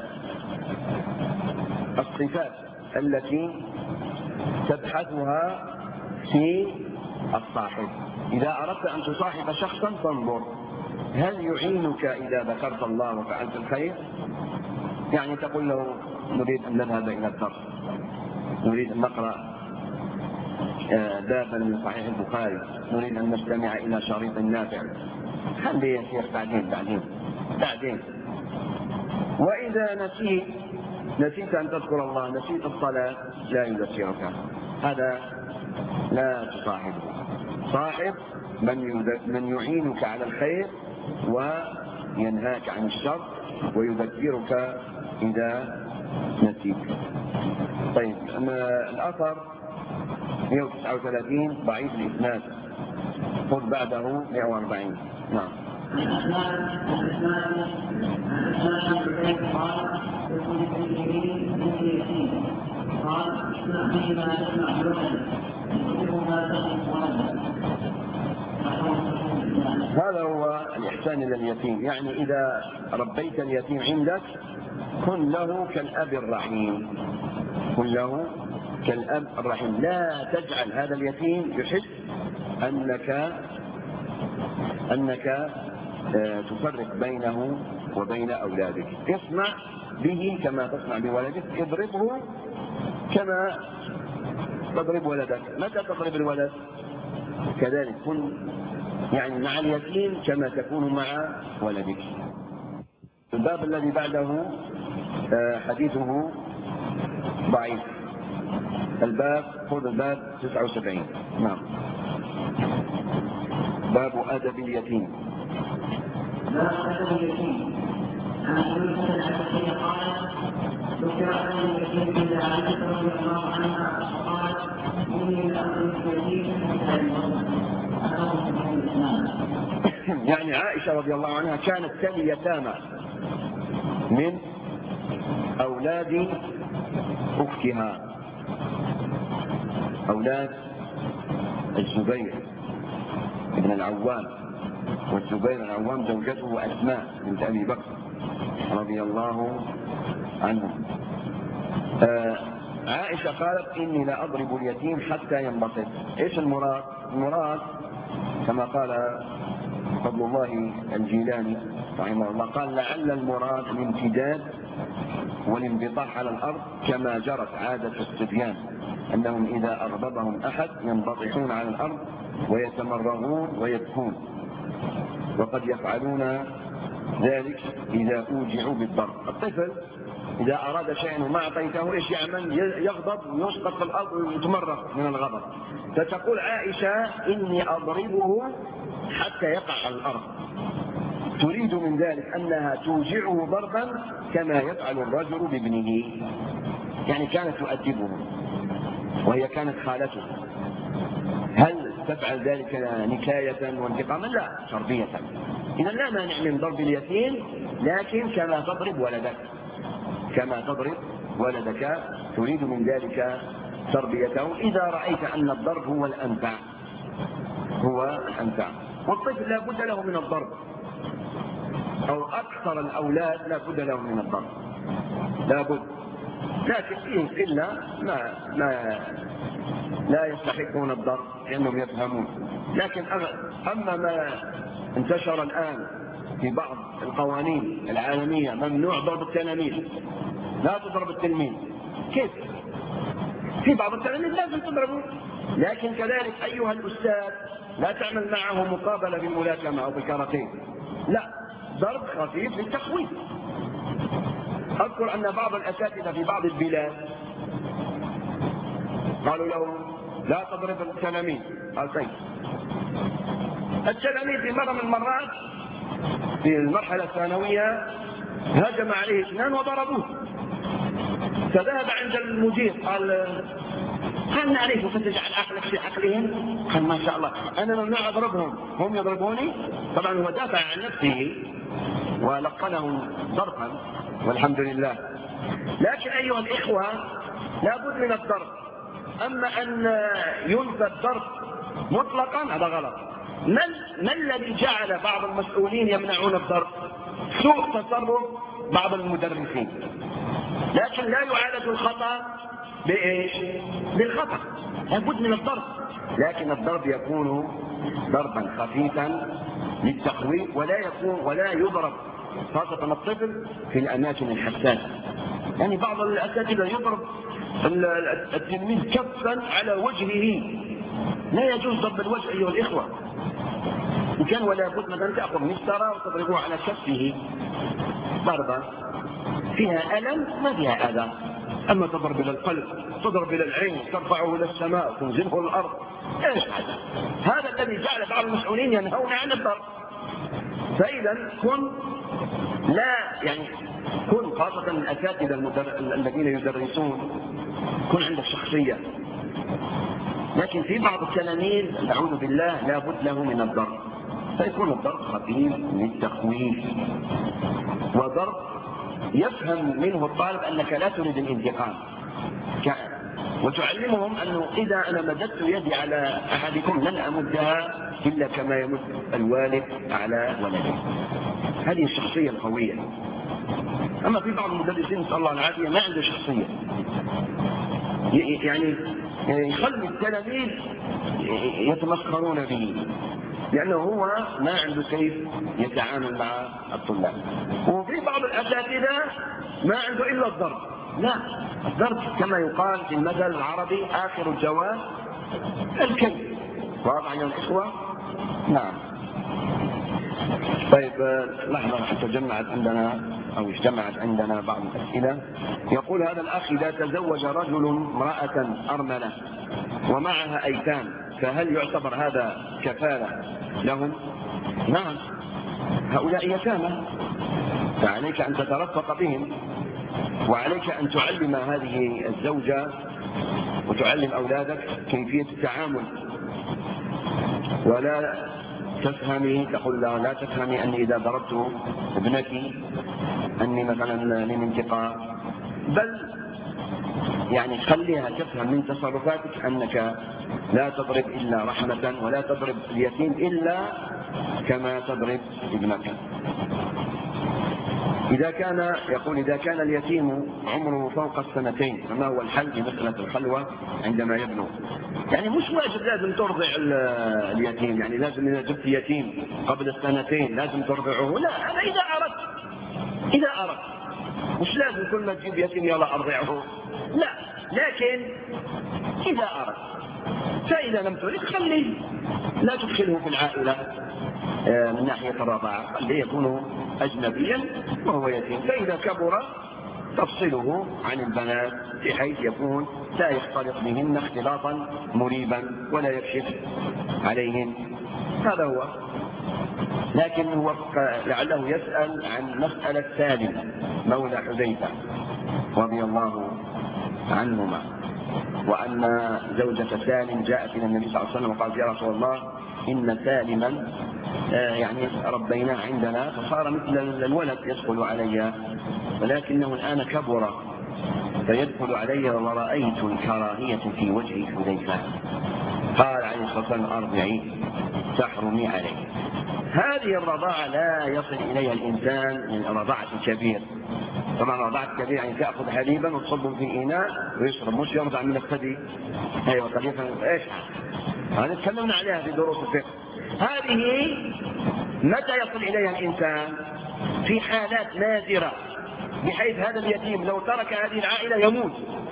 الصفات التي تبحثها في الصاحب. إذا أردت أن تصاحب شخصا فانظر هل يعينك إذا ذكرت الله وفعلت الخير. يعني تقول له نريد أن نذهب إلى الدرس، نريد أن نقرأ بابا من صحيح البخاري، نريد أن نستمع إلى شريط نافع، خلي يا شيخ بعدين بعدين بعدين. وإذا نسيت نسيت أن تذكر الله، نسيت الصلاة، لا يذكرك، هذا لا تصاحبه. صاحب من من يعينك على الخير وينهاك عن الشر ويذكرك إذا نسيت. طيب، أما الأثر مئة وتسعة وثلاثين ضعيف الإسناد، خذ بعده مئة وأربعين. نعم. هذا هو الإحسان إلى اليتيم، يعني إذا ربيت اليتيم عندك كن له كالأب الرحيم، كن له كالأب الرحيم. لا تجعل هذا اليتيم يحس أنك أنك تفرق بينه وبين أولادك. اصنع به كما تصنع بولدك، اضربه كما تضرب ولدك. متى تضرب الولد؟ كذلك كن يعني مع اليتيم كما تكون مع ولدك. الباب الذي بعده حديثه ضعيف. الباب خذ الباب تسعة وسبعين. نعم. باب أدب اليتيم. باب أدب اليتيم. عن أبي موسى الأشعري قال: ذكر أدب اليتيم عند عائشة رضي الله عنها فقال: إني لأضرب اليتيم حتى يموت. يعني عائشة رضي الله عنها كانت تلي يتامى من أولاد أختها، أولاد الزبير بن العوام، والزبير العوام زوجته أسماء بنت أبي بكر رضي الله عنهم. آه عائشة قالت: إني لا أضرب اليتيم حتى ينبسط. إيش المراد؟ المراد كما قال فضل الله الجيلاني رحمه الله، قال: لعل المراد الامتداد والانبطاح على الأرض كما جرت عادة الصبيان، أنهم إذا أغضبهم أحد ينبطحون على الأرض ويتمرغون ويبكون، وقد يفعلون ذلك إذا أوجعوا بالضرب. الطفل إذا أراد شيئا وما أعطيته إيش يعمل؟ يغضب ويسقط في الأرض ويتمرغ من الغضب. فتقول عائشة: إني أضربه حتى يقع على الأرض، تريد من ذلك أنها توجعه ضربا كما يفعل الرجل بابنه. يعني كانت تؤدبه وهي كانت خالته. هل تفعل ذلك نكاية وانتقاما؟ لا، تربية. إذا لا مانع من ضرب اليتيم، لكن كما تضرب ولدك، كما تضرب ولدك تريد من ذلك تربيته إذا رأيت أن الضرب هو الأنفع، هو الأنفع. والطفل لا بد له من الضرب، أو أكثر الأولاد لا بد له من الضرب، لا بد. لكن فيهم إلا ما ما لا يستحقون الضرب لأنهم يفهمون. لكن أما ما انتشر الآن في بعض القوانين العالمية، ممنوع ضرب التلاميذ، لا تضرب التلميذ. كيف؟ في بعض التلاميذ لازم تضربه. لكن كذلك أيها الأستاذ لا تعمل معه مقابلة بالملاكمة أو بالكاراتيه، لا، ضرب خفيف للتخويف. أذكر أن بعض الأساتذة في بعض البلاد قالوا له: لا تضرب التلاميذ. قال: طيب. التلاميذ في مرة من المرات في المرحلة الثانوية هجم عليه اثنان وضربوه، فذهب عند المدير قال: هل نعرف فتجعل عقلك في عقلهم؟ قال: ما شاء الله، أنا ممنوع أضربهم، هم يضربوني. طبعا هو دافع عن نفسه ولقنهم ضربا والحمد لله. لكن أيها الإخوة لا بد من الضرب. أما أن ينفى الضرب مطلقا هذا غلط. من, من الذي جعل بعض المسؤولين يمنعون الضرب؟ سوء تصرف بعض المدرسين. لكن لا يعالج الخطأ بإيش؟ بالخطأ. لابد من الضرب، لكن الضرب يكون ضربا خفيفا للتخويف، ولا يكون ولا يضرب خاصة الطفل في الأماكن الحساسة. يعني بعض الأساتذة يضرب التلميذ كفا على وجهه، لا يجوز ضرب الوجه أيها الإخوة. إن كان ولا بد مثلا تأخذ مسطرة وتضربه على كفه ضربة فيها ألم ما فيها أذى. أما تضرب إلى القلب، تضرب إلى العين، ترفعه إلى السماء وتنزله الأرض، إيش هذا؟ هذا الذي جعل بعض المسؤولين ينهون عن الضرب. فإذا كن لا يعني كن خاصة الأساتذة الذين يدرسون، كن عندك شخصية، لكن في بعض التلاميذ نعوذ بالله لا بد له من الضرب، فيكون الضرب خفيف للتخويف، وضرب يفهم منه الطالب أنك لا تريد الانتقام، وتعلمهم أنه إذا أنا مددت يدي على أحدكم لن أمدها إلا كما يمد الوالد على ولده. هذه الشخصية القوية. أما في بعض المدرسين نسأل الله العافية ما عنده شخصية، يعني يخلي التلاميذ يتمسخرون به لأنه هو ما عنده كيف يتعامل مع الطلاب. وفي بعض الأساتذة ما عنده إلا الضرب. لا، الضرب كما يقال في المثل العربي آخر الجواب الكي. واضح يا الإخوة؟ نعم. طيب لحظة حتى جمعت عندنا أو اجتمعت عندنا بعض الأسئلة. يقول هذا الأخ إذا تزوج رجل امرأة أرملة ومعها أيتام فهل يعتبر هذا كفالة لهم؟ نعم، هؤلاء يتامى، فعليك أن تترفق بهم، وعليك أن تعلم هذه الزوجة وتعلم أولادك كيفية التعامل، ولا تفهمي تقول لها لا تفهمي أني إذا ضربت ابنك أني مثلا من انتقام، بل يعني خليها تفهم من تصرفاتك أنك لا تضرب إلا رحمة، ولا تضرب اليتيم إلا كما تضرب ابنك. إذا كان يقول إذا كان اليتيم عمره فوق السنتين فما هو الحل في مسألة الخلوة عندما يبلغ؟ يعني مش واجب لازم ترضع اليتيم، يعني لازم إذا جبت يتيم قبل السنتين لازم ترضعه، لا، أنا إذا أردت إذا أردت مش لازم كل ما تجيب يتيم يلا أرضعه، لا، لكن إذا أردت. فإذا لم تريد خليه، لا تدخله في العائلة من ناحية الرضاعة، خليه يكون أجنبيا وهو يتيم. فإذا كبر تفصله عن البنات بحيث يكون لا يختلط بهن اختلاطا مريبا ولا يكشف عليهن. هذا هو. لكن هو لعله يسأل عن مسألة سالم مولى حذيفة رضي الله عنهما، وأن زوجة سالم جاءت إلى النبي صلى الله عليه وسلم وقالت يا رسول الله إن سالما يعني ربيناه عندنا فصار مثل الولد يدخل علي، ولكنه الآن كبر فيدخل علي ورأيت الكراهية في وجه حذيفة. قال عليه الصلاة والسلام أرضعي تحرمي عليه. هذه الرضاعة لا يصل إليها الإنسان من رضاعة الكبير. طبعا رضاعة الكبير يعني تأخذ حليبا وتصبه في إناء ويشرب، مش يرضع من الثدي. أيوة قد يفهم إيش هذا تكلمنا عليها في دروس الفقه. هذه متى يصل إليها الإنسان؟ في حالات نادرة بحيث هذا اليتيم لو ترك هذه العائلة يموت.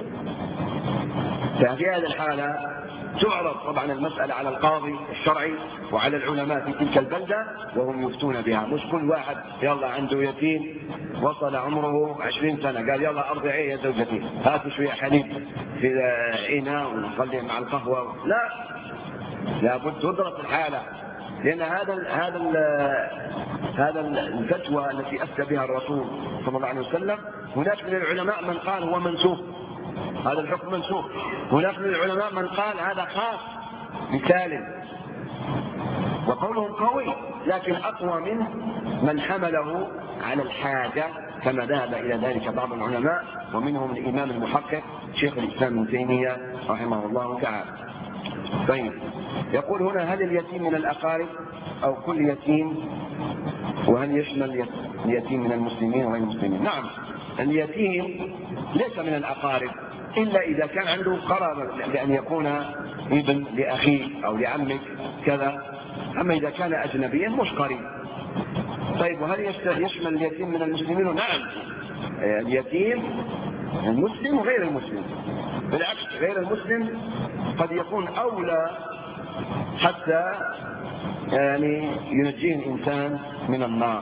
ففي هذه الحالة تعرض طبعا المسألة على القاضي الشرعي وعلى العلماء في تلك البلدة وهم يفتون بها. مش كل واحد يلا عنده يتيم وصل عمره عشرين سنة قال يلا أرضعيه يا زوجتي هاتوا شوية حليب في إناء ونخليه مع القهوة، لا، لابد تدرس الحالة، لأن هذا هذا هذا الفتوى التي أفتى بها الرسول صلى الله عليه وسلم هناك من العلماء من قال هو منسوخ، هذا الحكم منسوخ. هناك من العلماء من قال هذا خاص بسالم، وقولهم قوي لكن أقوى منه من حمله على الحاجة كما ذهب إلى ذلك بعض العلماء، ومنهم الإمام المحقق شيخ الإسلام ابن تيمية رحمه الله تعالى. طيب، يقول هنا هل اليتيم من الأقارب أو كل يتيم، وهل يشمل اليتيم من المسلمين وغير المسلمين؟ نعم، اليتيم ليس من الأقارب إلا إذا كان عنده قرابة، لأن يكون ابن لأخيك أو لعمك كذا، أما إذا كان أجنبيا مش قريب. طيب، وهل يشمل اليتيم من المسلمين؟ نعم، اليتيم المسلم وغير المسلم، بالعكس غير المسلم قد يكون أولى حتى يعني ينجيه الإنسان من النار.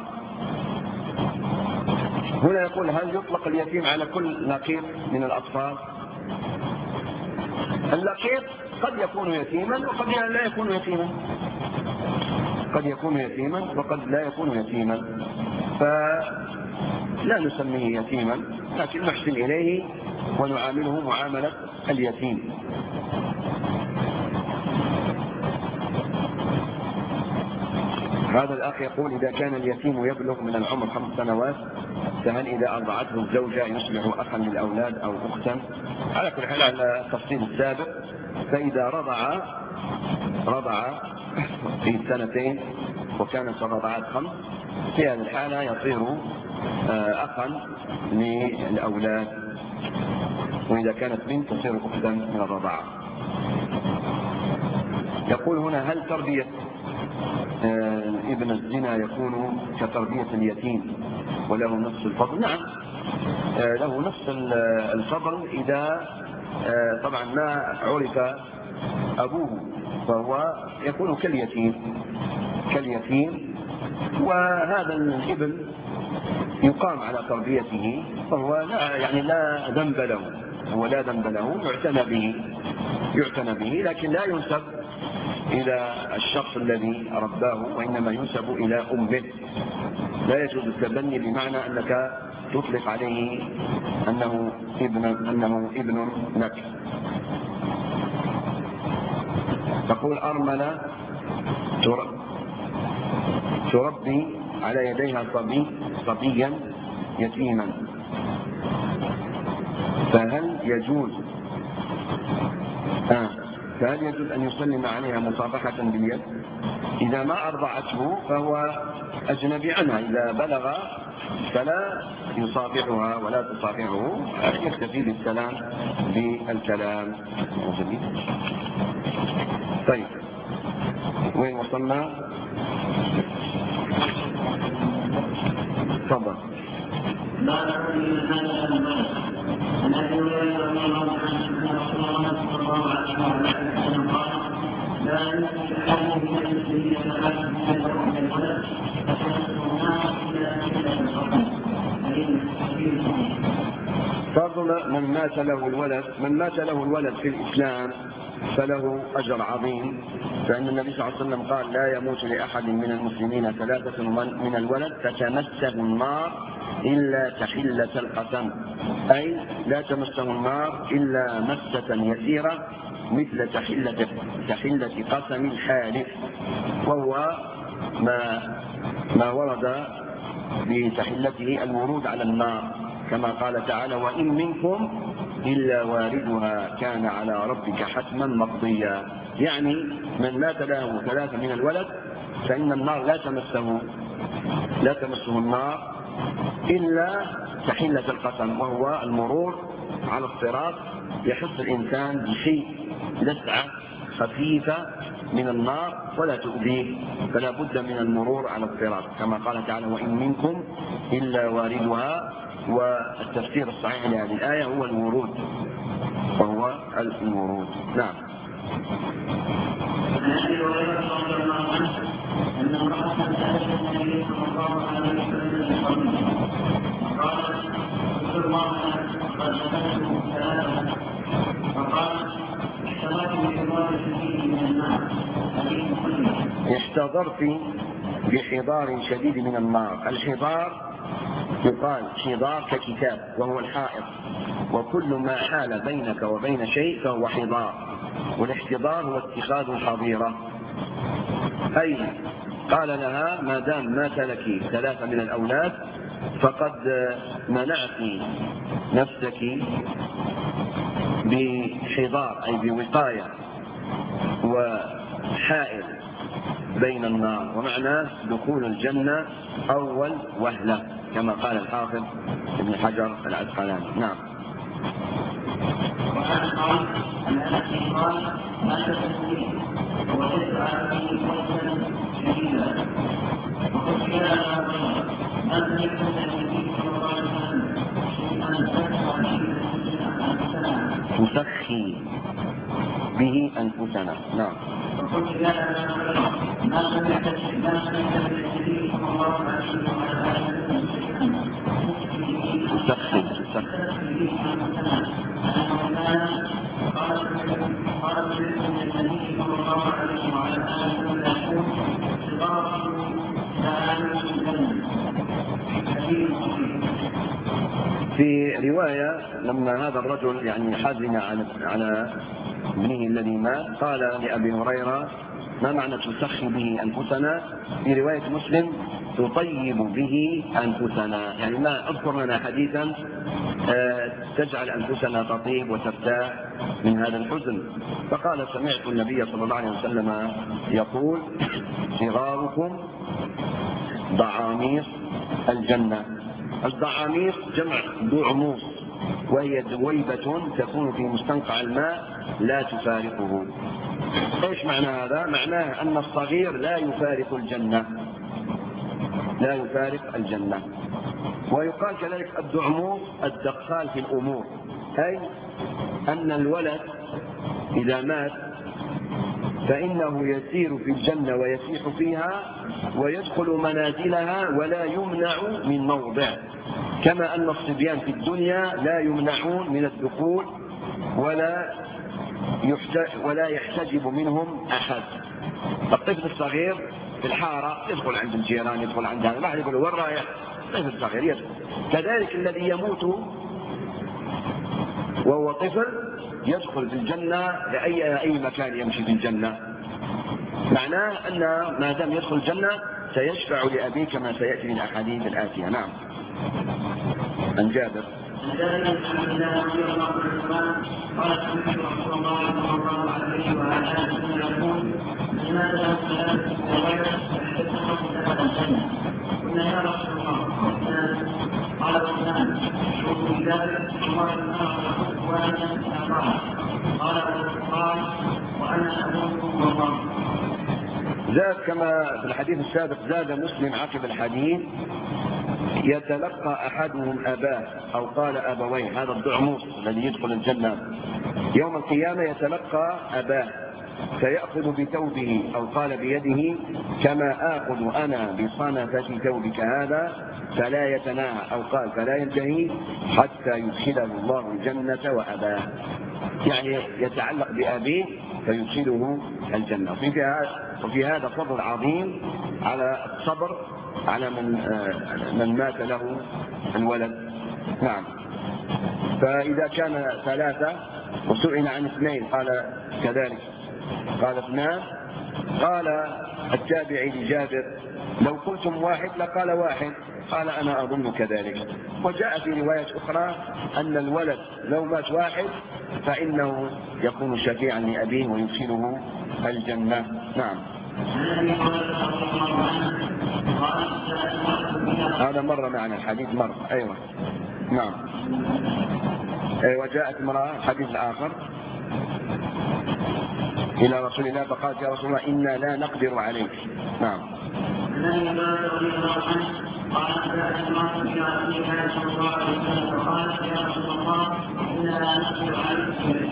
هنا يقول هل يطلق اليتيم على كل لقيط من الأطفال؟ اللقيط قد يكون يتيما وقد لا يكون يتيما، قد يكون يتيما وقد لا يكون يتيما، فلا نسميه يتيما لكن نحسن إليه ونعامله معاملة اليتيم. هذا الأخ يقول: إذا كان اليتيم يبلغ من العمر خمس سنوات فهل إذا أرضعته الزوجة يصبح أخا للأولاد أو أختا؟ على كل حال على التفصيل السابق، فإذا رضع رضع في سنتين وكانت الرضعات خمس، في هذه الحالة يصير أخا للأولاد، وإذا كانت بنت تصير أختا من الرضاعة. يقول هنا: هل تربية ابن الزنا يكون كتربية اليتيم وله نفس الفضل؟ نعم، له نفس الفضل إذا طبعا ما عرف أبوه، فهو يكون كاليتيم كاليتيم وهذا الابن يقام على تربيته، فهو لا يعني لا ذنب له، هو لا ذنب له، يعتنى به يعتنى به لكن لا ينسب إلى الشخص الذي رباه، وإنما ينسب إلى أمه. لا يجوز التبني بمعنى أنك تطلق عليه أنه ابن أنه ابن لك. تقول: أرملة تربي على يديها صبي صبيا يتيما، فهل يجوز آه. فهل يجوز أن يسلم عليها مصافحة باليد؟ إذا ما أرضعته فهو أجنبي عنها، إذا بلغ فلا يصافحها ولا تصافحه، يكتفي بالسلام بالكلام. طيب، وين وصلنا؟ تفضل. عن ابي هريره رضي الله عنه ان رسول الله صلى الله عليه وسلم قال: لا يمكن احد من المسلمين ثلاث من الولد الولد فتمسه النار الا كلمه الفضل. فضل من مات له الولد من مات له الولد في الاسلام فله اجر عظيم، فان النبي صلى الله عليه وسلم قال: لا يموت لاحد من المسلمين ثلاثه من الولد فتمسه النار إلا تحلة القسم، أي لا تمسه النار إلا مسة يسيرة مثل تحلة تحلة قسم الحالف، وهو ما ما ورد بتحلته الورود على النار، كما قال تعالى: وإن منكم إلا واردها كان على ربك حتما مقضيا. يعني من مات له ثلاثة من الولد فإن النار لا تمسه لا تمسه النار إلا تحلة القسم، وهو المرور على الصراط. يحس الإنسان بشيء لسعة خفيفة من النار ولا تؤذيه، فلا بد من المرور على الصراط، كما قال تعالى: وإن منكم إلا واردها. والتفسير الصحيح لهذه الآية هو الورود، وهو الورود. نعم. عن ابي هريره رضي الله عنه ان امراه سالت النبي صلى الله عليه وسلم قالت: رسول الله قد سالته ثلاثه، فقال: احتضرت بحضار شديد من النار. احتضرت بحضار شديد من النار. الحضار يقال حضار ككتاب، وهو الحائط، وكل ما حال بينك وبين شيء فهو حضار، والاحتضار هو اتخاذ الحظيرة. أي قال لها: ما دام مات لك ثلاثة من الأولاد فقد منعت نفسك بحضار، أي بوقاية وحائل بين النار، ومعناه دخول الجنة أول وهلة، كما قال الحافظ ابن حجر العسقلاني. نعم. وعن قال ان انس قال: ما تسمي وتسعى في وزنا شديدا، وقد كان ما سمعت النبي صلى الله عليه وسلم شيئا تسخي به انفسنا. نعم. وقد كان ما سمعت ما سمعت النبي صلى الله عليه وسلم تسخي تسخي قال النبي صلى الله عليه وعلى اله وسلم: في في رواية لما هذا الرجل يعني حزن على على ابنه الذي مات قال لأبي هريرة: ما معنى تسخي به أنفسنا؟ في رواية مسلم: تطيب به أنفسنا، يعني ما اذكر لنا حديثا تجعل أنفسنا تطيب وترتاح من هذا الحزن. فقال: سمعت النبي صلى الله عليه وسلم يقول: صغاركم ضعاميص الجنة. الضعاميص جمع ضعموس، وهي دويبة تكون في مستنقع الماء لا تفارقه. ايش معنى هذا؟ معناه أن الصغير لا يفارق الجنة، لا يفارق الجنة. ويقال كذلك الدعموس الدخال في الأمور، أي أن الولد إذا مات فإنه يسير في الجنة ويسيح فيها ويدخل منازلها ولا يمنع من موضع، كما أن الصبيان في الدنيا لا يمنعون من الدخول ولا ولا يحتجب منهم أحد. الطفل الصغير في الحارة يدخل عند الجيران، يدخل عند هذا، ما حد يقول وين رايح؟ طفل صغير يدخل. كذلك الذي يموت وهو طفل يدخل في الجنة لأي أي مكان يمشي في الجنة. معناه أن ما دام يدخل الجنة سيشفع لأبيه كما سيأتي من الأحاديث الآتية. نعم. عن جابر قال سمعت رسول الله صلى الله عليه وعلى اله وسلم يقول: لماذا لا ثلاث وغير تحدثهم ثلاث الجنه؟ قلنا: يا رسول الله قال: واثنان شوفوا في ذلك عمر بن الخطاب واحدا قال قال وانا اظنكم والله. زاد كما في الحديث السابق، زاد مسلم عقب الحديث: يتلقى أحدهم أباه، أو قال أبويه. هذا الضعموس الذي يدخل الجنة يوم القيامة يتلقى أباه فيأخذ بثوبه، أو قال بيده: كما آخذ أنا بصنفة ثوبك هذا، فلا يتناهى، أو قال فلا ينتهي حتى يدخله الله الجنة وأباه، يعني يتعلق بأبيه فيدخله الجنة. وفي هذا فضل عظيم على الصبر على من من مات له الولد. نعم. فإذا كان ثلاثة وسئل عن اثنين قال كذلك، قال اثنان. قال التابعي لجابر: لو قلتم واحد لقال واحد. قال: أنا أظن كذلك. وجاء في رواية أخرى أن الولد لو مات واحد فإنه يكون شفيعا لأبيه ويدخله الجنة. نعم. هذا مر معنا الحديث مر. أيوة. نعم. أيوة. وجاءت امرأة الحديث الآخر إلى رسول الله فقالت: يا رسول الله إنا لا نقدر عليك. نعم. قال: جاءت امرأة إلى رسول الله صلى الله عليه وسلم فقالت: يا رسول الله إنا لا نقدر عليك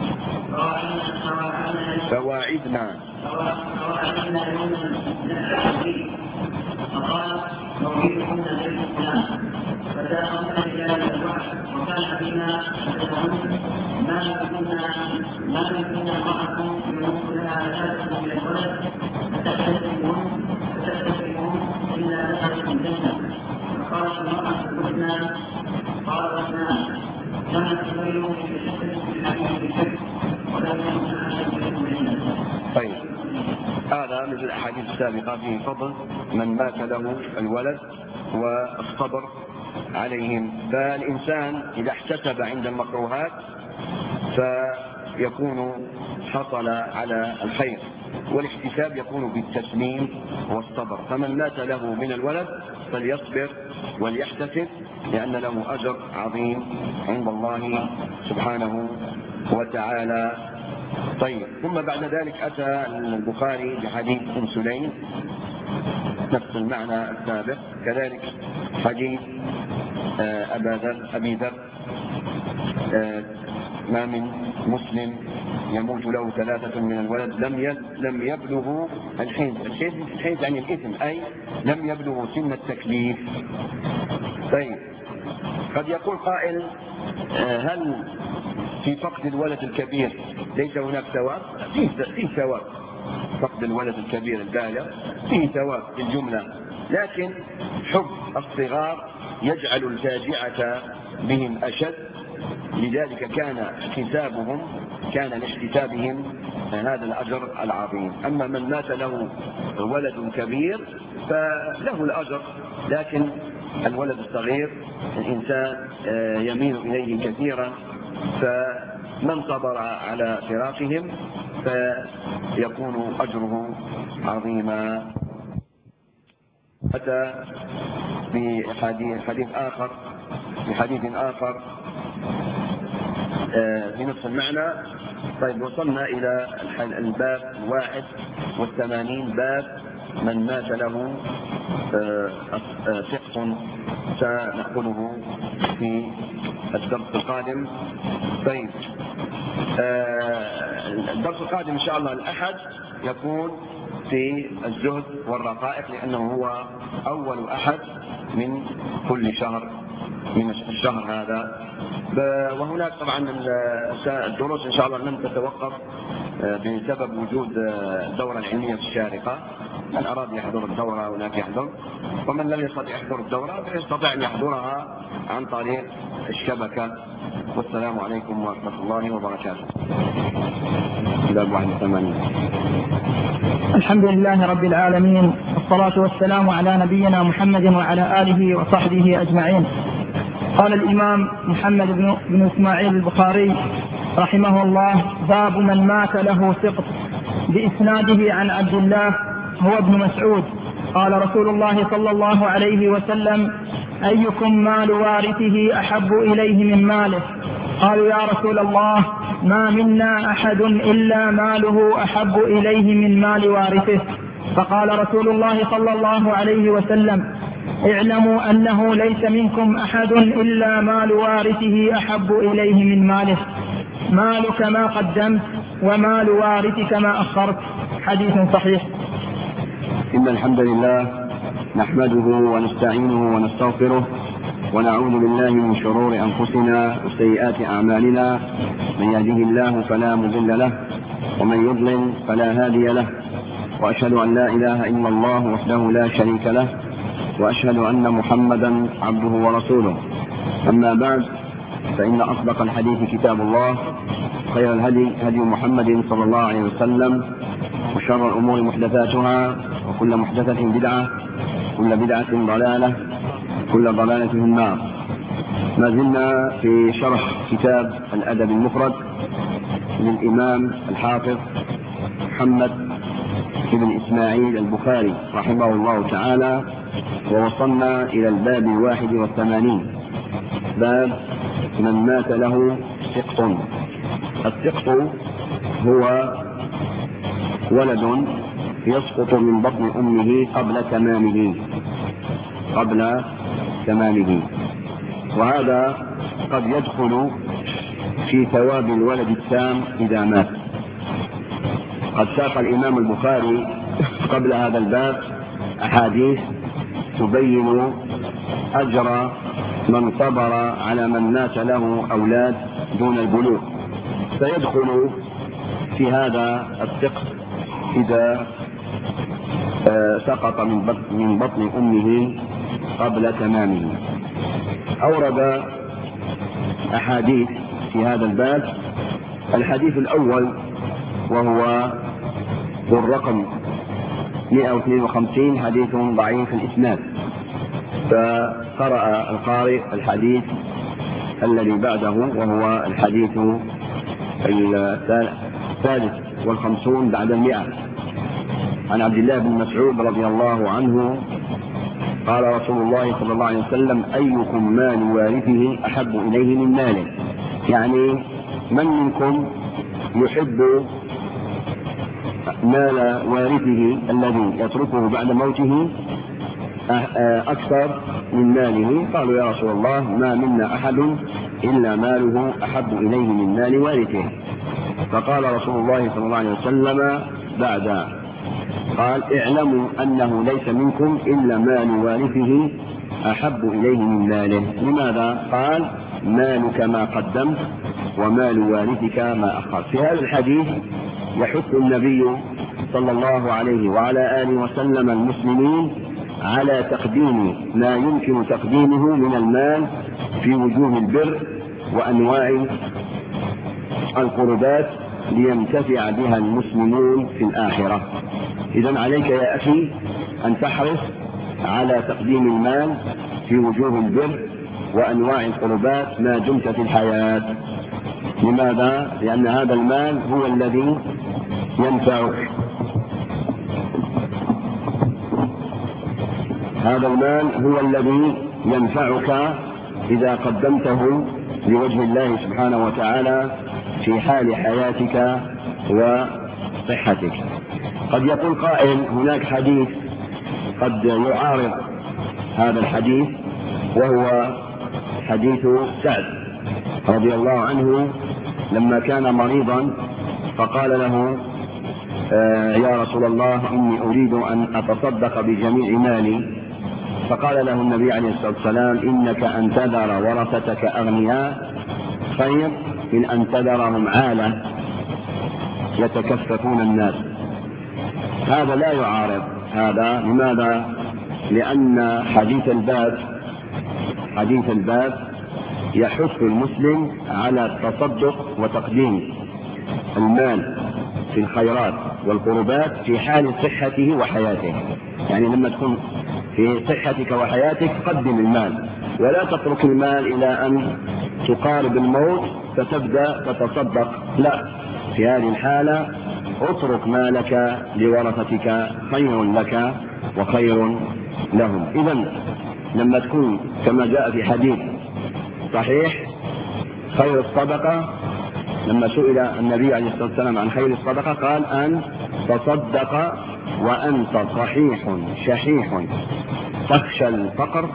فواعدنا فواعدنا يوما نستحيي. فقال: موعدكم ليس الكلام. فجاءنا رجال الوحي وكان فينا يدعون ما كنا ما كنا معكم يقول لها ثلاثة من الولد فتستسلمون فتستسلمون إلا دخلت الجنة. فقالت المرأة: قلنا. قال: واثنان كما تبينوا في الحكم في الحديث الحكم ولم يكن أحد منهم. طيب، هذا مثل الأحاديث السابقة في فضل من مات له الولد والصبر عليهم. فالإنسان إذا احتسب عند المكروهات فيكون حصل على الخير، والاحتساب يكون بالتسليم والصبر. فمن مات له من الولد فليصبر وليحتسب، لأن له أجر عظيم عند الله سبحانه وتعالى. طيب، ثم بعد ذلك أتى البخاري بحديث أم سليم نفس المعنى السابق، كذلك حديث أبا ذر أبي ذر: ما من مسلم يموت له ثلاثة من الولد لم لم يبلغوا الحنث. الحنث يعني الإثم، أي لم يبلغوا سن التكليف. طيب، قد يقول قائل: هل في فقد الولد الكبير ليس هناك ثواب؟ فيه ثواب، فقد الولد الكبير البالغ فيه ثواب بالجملة، لكن حب الصغار يجعل الفاجعة بهم أشد، لذلك كان احتسابهم كان لاحتسابهم هذا الأجر العظيم. أما من مات له ولد كبير فله الأجر، لكن الولد الصغير الإنسان يميل إليه كثيرا، فمن صبر على فراقهم فيكون أجره عظيما. أتى بحديث آخر بحديث آخر بنفس المعنى. طيب، وصلنا إلى الباب الواحد والثمانين، باب من مات له سقط، سنأخذه في الدرس القادم. طيب، الدرس القادم إن شاء الله الأحد يكون في الزهد والرقائق، لأنه هو أول أحد من كل شهر من الشهر هذا. وهناك طبعا الدروس إن شاء الله لن تتوقف بسبب وجود الدورة العلمية الشارقة. من أراد يحضر الدورة هناك يحضر، ومن لم يستطع يحضر الدورة فيستطيع أن يحضرها عن طريق الشبكة. والسلام عليكم ورحمة الله وبركاته. الحمد لله رب العالمين، والصلاة والسلام على نبينا محمد وعلى آله وصحبه أجمعين. قال الإمام محمد بن إسماعيل البخاري رحمه الله: باب من مات له سقط، بإسناده عن عبد الله هو ابن مسعود قال رسول الله صلى الله عليه وسلم: أيكم مال وارثه أحب إليه من ماله؟ قالوا: يا رسول الله، ما منا أحد إلا ماله أحب إليه من مال وارثه. فقال رسول الله صلى الله عليه وسلم: اعلموا أنه ليس منكم أحد إلا مال وارثه أحب إليه من ماله، مالك ما قدمت ومال وارثك ما أخرت. حديث صحيح. إن الحمد لله نحمده ونستعينه ونستغفره، ونعوذ بالله من شرور أنفسنا وسيئات أعمالنا، من يهده الله فلا مضل له ومن يضلل فلا هادي له، وأشهد أن لا إله إلا الله وحده لا شريك له، وأشهد أن محمدا عبده ورسوله. أما بعد، فإن أصدق الحديث كتاب الله، خير الهدي هدي محمد صلى الله عليه وسلم، وشر الأمور محدثاتها، وكل محدثة بدعة، كل بدعة ضلالة، كل ضلالة في النار. ما زلنا في شرح كتاب الأدب المفرد للإمام الحافظ محمد بن إسماعيل البخاري رحمه الله تعالى، ووصلنا إلى الباب الواحد والثمانين، باب من مات له سقط. السقط هو ولد يسقط من بطن أمه قبل تمامه قبل تمامه وهذا قد يدخل في ثواب الولد التام إذا مات. قد ساق الإمام البخاري قبل هذا الباب أحاديث تبين أجر من صبر على من مات له أولاد دون البلوغ، فيدخل في هذا السقط إذا سقط من بطن أمه قبل تمامه. أورد أحاديث في هذا الباب. الحديث الأول وهو بالرقم مئة واثنين وخمسين، حديث ضعيف الإسناد، فقرأ القارئ الحديث الذي بعده وهو الحديث الثالث والخمسون بعد المئة، عن عبد الله بن مسعود رضي الله عنه قال رسول الله صلى الله عليه وسلم: أيكم مال وارثه أحب إليه من ماله؟ يعني من منكم يحب مال وارثه الذي يتركه بعد موته أكثر من ماله؟ قالوا: يا رسول الله، ما منا أحد إلا ماله أحب إليه من مال وارثه. فقال رسول الله صلى الله عليه وسلم بعد قال: اعلموا أنه ليس منكم إلا مال وارثه أحب إليه من ماله. لماذا؟ قال: مالك ما قدمت ومال وارثك ما أخرت. في هذا الحديث يحث النبي صلى الله عليه وعلى آله وسلم المسلمين على تقديم ما يمكن تقديمه من المال في وجوه البر وأنواع القربات لينتفع بها المسلمون في الآخرة. إذن عليك يا أخي أن تحرص على تقديم المال في وجوه البر وأنواع القربات ما دمت في الحياة. لماذا؟ لأن هذا المال هو الذي ينفعك، هذا المال هو الذي ينفعك إذا قدمته لوجه الله سبحانه وتعالى في حال حياتك وصحتك. قد يقول قائل هناك حديث قد يعارض هذا الحديث، وهو حديث سعد رضي الله عنه لما كان مريضا فقال له آه يا رسول الله إني أريد أن أتصدق بجميع مالي، فقال له النبي عليه الصلاة والسلام إنك أن تذر ورثتك أغنياء خير من أن تذرهم عالة يتكففون الناس. هذا لا يعارض هذا. لماذا؟ لأن حديث الباب حديث الباب يحث المسلم على التصدق وتقديم المال في الخيرات والقربات في حال صحته وحياته. يعني لما تكون في صحتك وحياتك قدم المال، ولا تترك المال إلى أن تقارب الموت فتبدأ تتصدق، لا، في هذه الحالة اترك مالك لورثتك خير لك وخير لهم. إذن لما تكون كما جاء في حديث صحيح خير الصدقة، لما سئل النبي عليه الصلاة والسلام عن خير الصدقة قال أن تصدق وأنت صحيح شحيح تخشى الفقر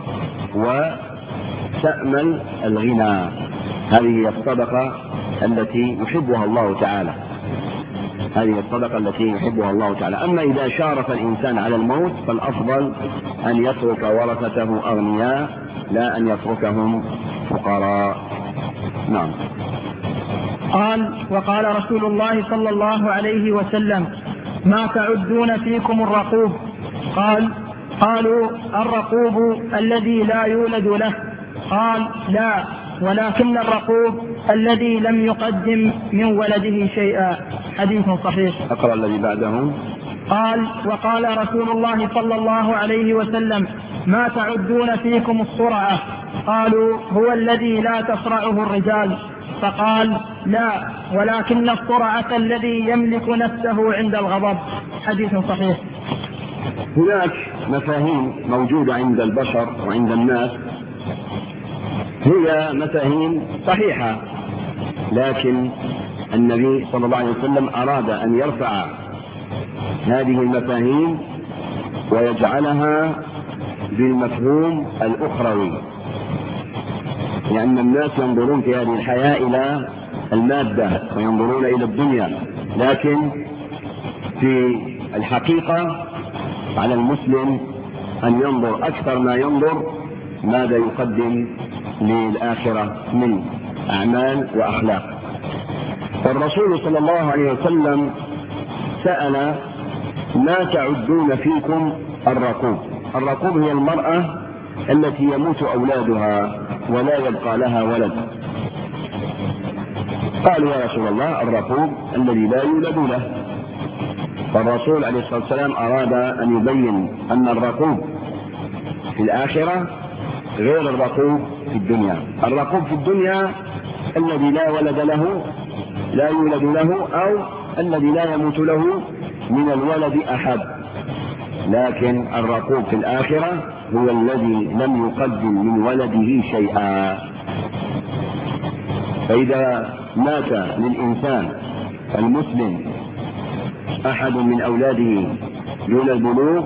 وتأمل الغنى. هذه هي الصدقة التي يحبها الله تعالى، هذه الصدقة التي يحبها الله تعالى. أما إذا شارف الإنسان على الموت فالأفضل أن يترك ورثته أغنياء لا أن يتركهم فقراء. نعم. قال وقال رسول الله صلى الله عليه وسلم ما تعدون فيكم الرقوب؟ قال قالوا الرقوب الذي لا يولد له. قال لا، ولكن الرقوب الذي لم يقدم من ولده شيئا. حديث صحيح. أقرأ الذي بعده. قال وقال رسول الله صلى الله عليه وسلم ما تعدون فيكم الصرعة؟ قالوا هو الذي لا تصرعه الرجال. فقال لا، ولكن الصرعة الذي يملك نفسه عند الغضب. حديث صحيح. هناك مفاهيم موجودة عند البشر وعند الناس هي مفاهيم صحيحة، لكن النبي صلى الله عليه وسلم أراد أن يرفع هذه المفاهيم ويجعلها بالمفهوم الأخروي، لأن الناس ينظرون في هذه الحياة إلى المادة وينظرون إلى الدنيا، لكن في الحقيقة على المسلم أن ينظر أكثر ما ينظر ماذا يقدم للآخرة من أعمال وأخلاق. فالرسول صلى الله عليه وسلم سأل ما تعدون فيكم الرقوب؟ الرقوب هي المرأة التي يموت أولادها ولا يبقى لها ولد. قالوا يا رسول الله الرقوب الذي لا يولد له. فالرسول عليه الصلاة والسلام أراد أن يبين أن الرقوب في الآخرة غير الرقوب في الدنيا. الرقوب في الدنيا الذي لا ولد له لا يولد له أو الذي لا يموت له من الولد أحد، لكن الرقوب في الآخرة هو الذي لم يقدم من ولده شيئا. فإذا مات للإنسان المسلم أحد من أولاده دون البلوغ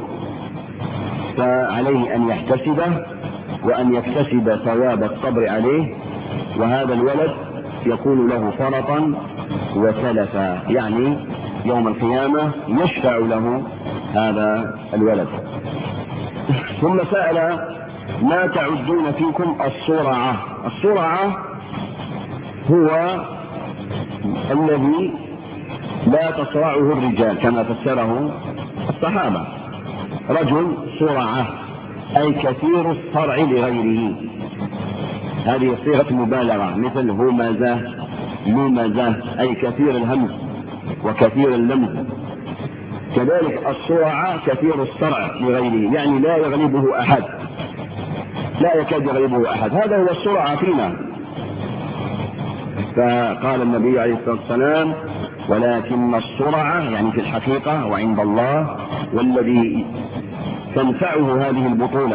فعليه أن يحتسبه وأن يكتسب ثواب الصبر عليه، وهذا الولد يكون له فرطا وسلفا، يعني يوم القيامة يشفع له هذا الولد. ثم سأل ما تعدون فيكم الصرعة؟ الصرعة هو الذي لا تصرعه الرجال كما فسره الصحابة. رجل صرعة أي كثير الصرع لغيره، هذه صيغة مبالغة، مثل همزة لمزة أي كثير الهمز وكثير اللمز. كذلك الصرع كثير الصرع لغيره، يعني لا يغلبه أحد، لا يكاد يغلبه أحد، هذا هو الصرع فينا. فقال النبي عليه الصلاة والسلام ولكن الصرع يعني في الحقيقة وعند الله والذي تنفعه هذه البطولة.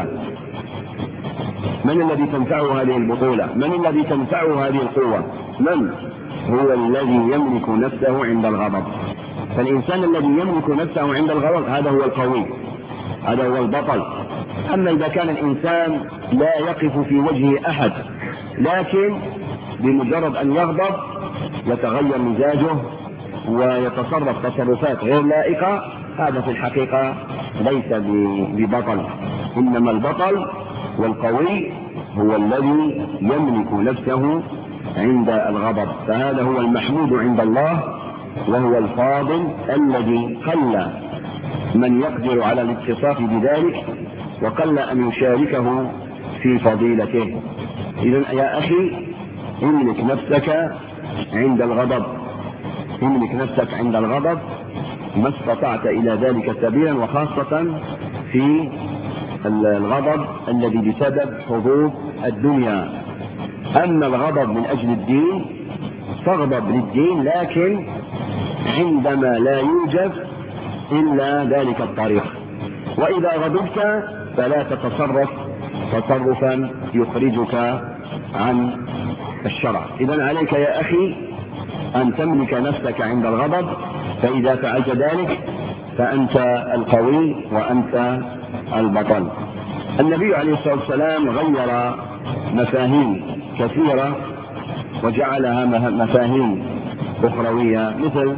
من الذي تنفعه هذه البطولة؟ من الذي تنفعه هذه القوة؟ من هو الذي يملك نفسه عند الغضب. فالإنسان الذي يملك نفسه عند الغضب هذا هو القوي، هذا هو البطل. أما إذا كان الإنسان لا يقف في وجه أحد، لكن بمجرد أن يغضب يتغير مزاجه ويتصرف تصرفات غير لائقة، هذا في الحقيقة ليس ببطل. إنما البطل والقوي هو الذي يملك نفسه عند الغضب، فهذا هو المحمود عند الله، وهو الفاضل الذي قل من يقدر على الاتصاف بذلك وقل أن يشاركه في فضيلته. إذن يا أخي املك نفسك عند الغضب، املك نفسك عند الغضب ما استطعت إلى ذلك سبيلا، وخاصة في الغضب الذي بسبب حظوظ الدنيا. أما الغضب من أجل الدين فاغضب للدين، لكن عندما لا يوجد إلا ذلك الطريق. وإذا غضبت فلا تتصرف تصرفا يخرجك عن الشرع. إذن عليك يا أخي أن تملك نفسك عند الغضب، فإذا فعلت ذلك فأنت القوي وأنت البطل. النبي عليه الصلاة والسلام غير مفاهيم كثيرة وجعلها مفاهيم أخروية، مثل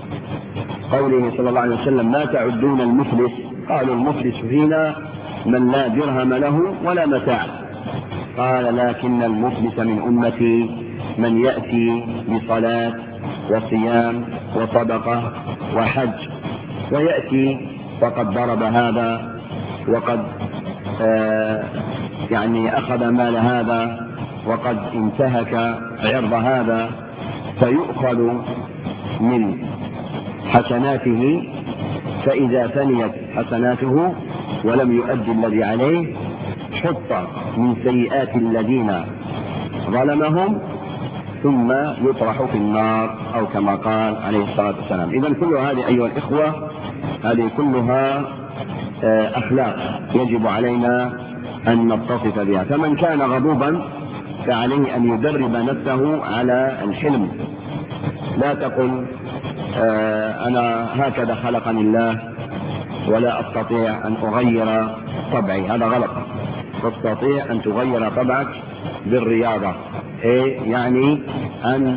قوله صلى الله عليه وسلم ما تعدون المفلس؟ قالوا المفلس فينا من لا درهم له ولا متاع. قال لكن المفلس من أمتي من يأتي بصلاة وصيام وصدقة وحج، ويأتي فقد ضرب هذا وقد آه يعني أخذ مال هذا وقد انتهك عرض هذا، فيؤخذ من حسناته، فإذا فنيت حسناته ولم يؤدي الذي عليه حط من سيئات الذين ظلمهم ثم يطرح في النار، أو كما قال عليه الصلاة والسلام. إذن كل هذه أيها الإخوة هذه كلها أخلاق يجب علينا أن نتصف بها. فمن كان غضوبا فعليه أن يدرب نفسه على الحلم. لا تقل أنا هكذا خلقني الله ولا أستطيع أن أغير طبعي، هذا غلط. تستطيع أن تغير طبعك بالرياضة، إيه يعني أن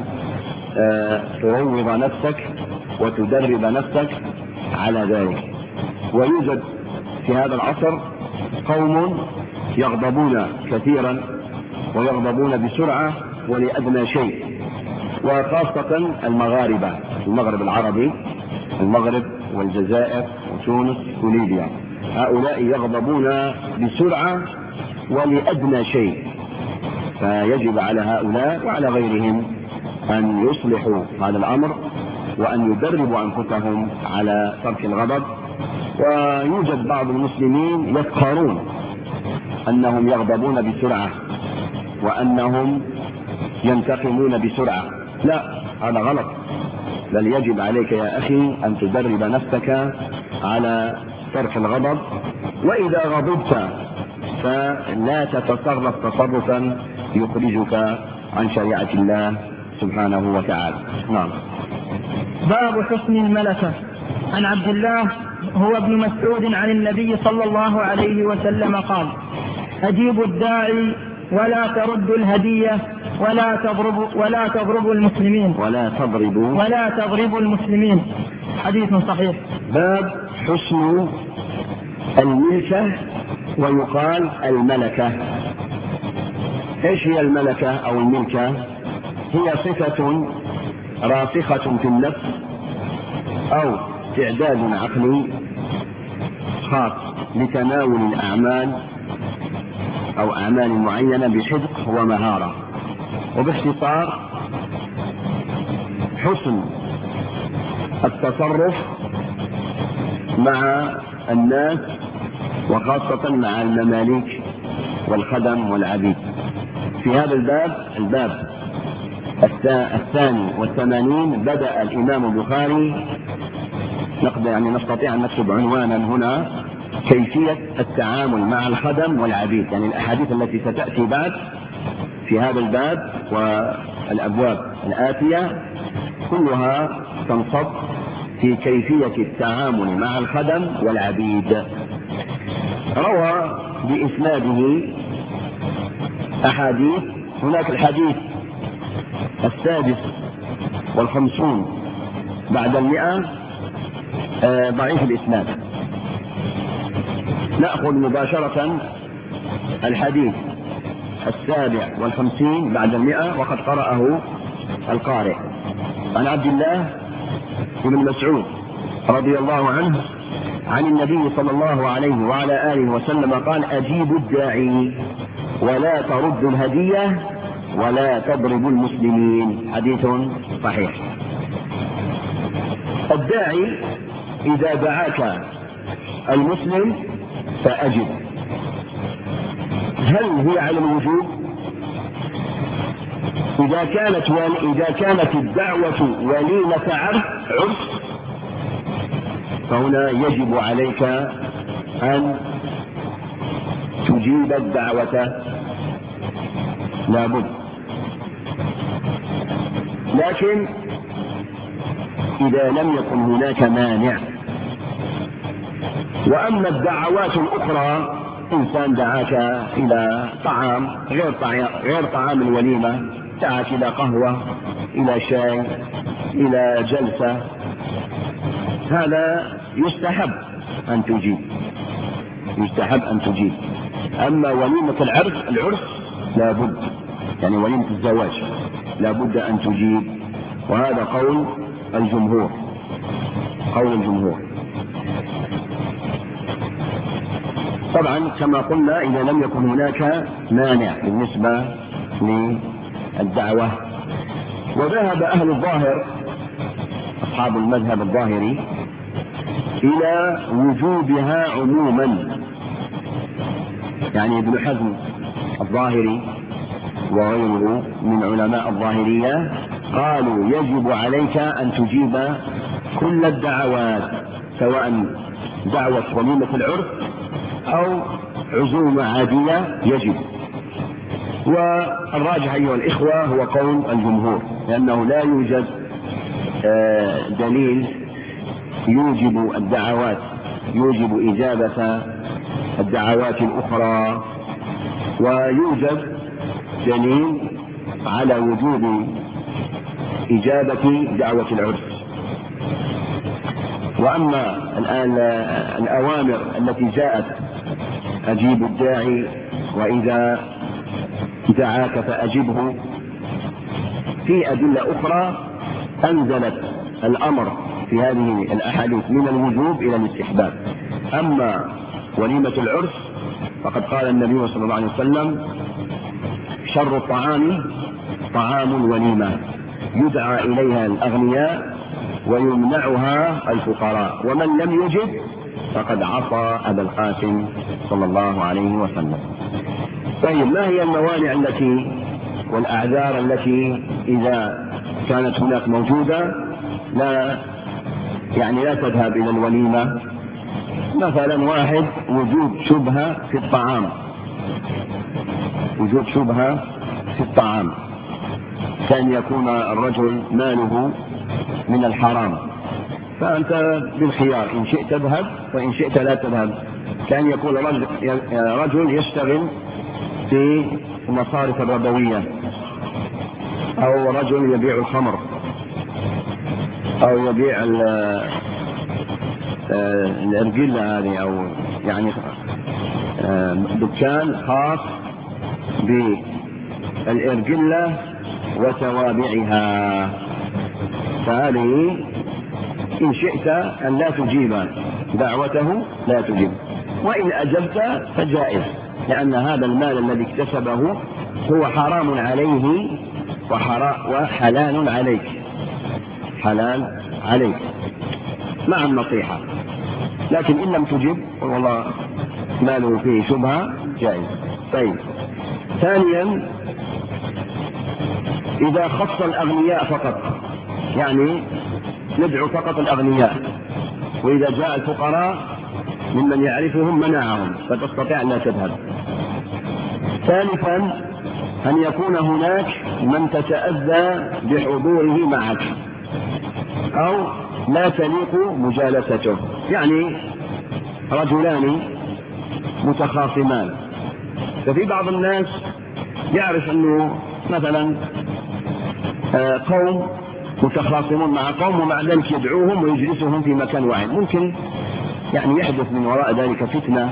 تروض نفسك وتدرب نفسك على ذلك. ويوجد في هذا العصر قوم يغضبون كثيرا ويغضبون بسرعة ولأدنى شيء، وخاصة المغاربة، المغرب العربي، المغرب والجزائر وتونس وليبيا، هؤلاء يغضبون بسرعة ولأدنى شيء. فيجب على هؤلاء وعلى غيرهم أن يصلحوا هذا الأمر وأن يدربوا أنفسهم على ترك الغضب. ويوجد بعض المسلمين يفخرون أنهم يغضبون بسرعة وأنهم ينتقمون بسرعة، لا، هذا غلط. بل يجب عليك يا أخي أن تدرب نفسك على ترك الغضب، وإذا غضبت فلا تتصرف تصرفا يخرجك عن شريعة الله سبحانه وتعالى. نعم. باب حسن الملكة. عن عبد الله هو ابن مسعود عن النبي صلى الله عليه وسلم قال أجيبوا الداعي ولا تردوا الهدية ولا تضربوا ولا تضربوا المسلمين ولا تضربوا ولا تضربوا المسلمين. حديث صحيح. باب حسن الملكة ويقال الملكة. ايش هي الملكة او الملكة؟ هي صفة راسخة في النفس او استعداد عقلي خاص لتناول الأعمال أو أعمال معينة بحذق ومهارة. وباختصار حسن التصرف مع الناس وخاصة مع المماليك والخدم والعبيد. في هذا الباب الباب الثاني والثمانين بدأ الإمام البخاري نقدر يعني نستطيع أن نكتب عنوانا هنا: كيفية التعامل مع الخدم والعبيد. يعني الأحاديث التي ستأتي بعد في هذا الباب والأبواب الآتية كلها تنصب في كيفية التعامل مع الخدم والعبيد. روى بإسناده أحاديث. هناك الحديث السادس والخمسون بعد المئة ضعيف الإسناد. نأخذ مباشرة الحديث السابع والخمسين بعد المئة وقد قرأه القارئ. عن عبد الله بن مسعود رضي الله عنه عن النبي صلى الله عليه وعلى آله وسلم قال: أجيبوا الداعي ولا تردوا الهدية ولا تضربوا المسلمين. حديث صحيح. الداعي إذا دعاك المسلم فأجب. هل هي على الوجوب؟ إذا كانت إذا كانت الدعوة وليمة عرس فهنا يجب عليك أن تجيب الدعوة لابد. لكن إذا لم يكن هناك مانع. وأما الدعوات الأخرى، إنسان دعاك إلى طعام غير طعام, غير طعام الوليمة، دعاك إلى قهوة، إلى شاي، إلى جلسة، هذا يستحب أن تجيب يستحب أن تجيب. أما وليمة العرس العرس لابد، يعني وليمة الزواج لابد أن تجيب. وهذا قول الجمهور قول الجمهور طبعا كما قلنا إذا لم يكن هناك مانع بالنسبة للدعوة. وذهب أهل الظاهر أصحاب المذهب الظاهري إلى وجوبها عموما. يعني ابن حزم الظاهري وغيره من علماء الظاهرية قالوا يجب عليك أن تجيب كل الدعوات، سواء دعوة وليمة العرس أو عزومة عادية يجب. والراجح أيها الإخوة هو قول الجمهور، لأنه لا يوجد دليل يوجب الدعوات يوجب إجابة الدعوات الأخرى، ويوجد دليل على وجوب إجابة دعوة العرس. وأما الآن الأوامر التي جاءت: أجيب الداعي وإذا دعاك فأجبه، في أدلة أخرى أنزلت الأمر في هذه الأحاديث من الوجوب إلى الاستحباب. أما وليمة العرس فقد قال النبي صلى الله عليه وسلم: شر الطعام طعام الوليمة يدعى إليها الأغنياء ويمنعها الفقراء، ومن لم يجب فقد عصى أبا القاسم صلى الله عليه وسلم. طيب، ما هي الموانع التي والأعذار التي إذا كانت هناك موجودة لا يعني لا تذهب إلى الوليمة؟ مثلا واحد وجود شبهة في الطعام وجود شبهة في الطعام كان يكون الرجل ماله من الحرام، فأنت بالخيار، إن شئت تذهب وإن شئت لا تذهب. كان يكون رجل يشتغل في المصارف الربوية، أو رجل يبيع الخمر، أو يبيع الأرجلة هذه، أو يعني دكان خاص بالأرجلة وتوابعها، فهذه إن شئت أن لا تجيب دعوته لا تجيب، وإن أجبت فجائز. لأن هذا المال الذي اكتسبه هو حرام عليه وحلال عليك، حلال عليك مع النصيحة. لكن إن لم تجب والله ماله فيه شبهة جائز. طيب، ثانيا إذا خص الأغنياء فقط، يعني ندعو فقط الأغنياء، وإذا جاء الفقراء ممن يعرفهم منعهم فتستطيع أن لا تذهب. ثالثا أن يكون هناك من تتأذى بحضوره معك أو لا تليق مجالسته، يعني رجلان متخاصمان، ففي بعض الناس يعرف أنه مثلا قوم متخاصمون مع قوم ومع ذلك يدعوهم ويجلسهم في مكان واحد، ممكن يعني يحدث من وراء ذلك فتنة.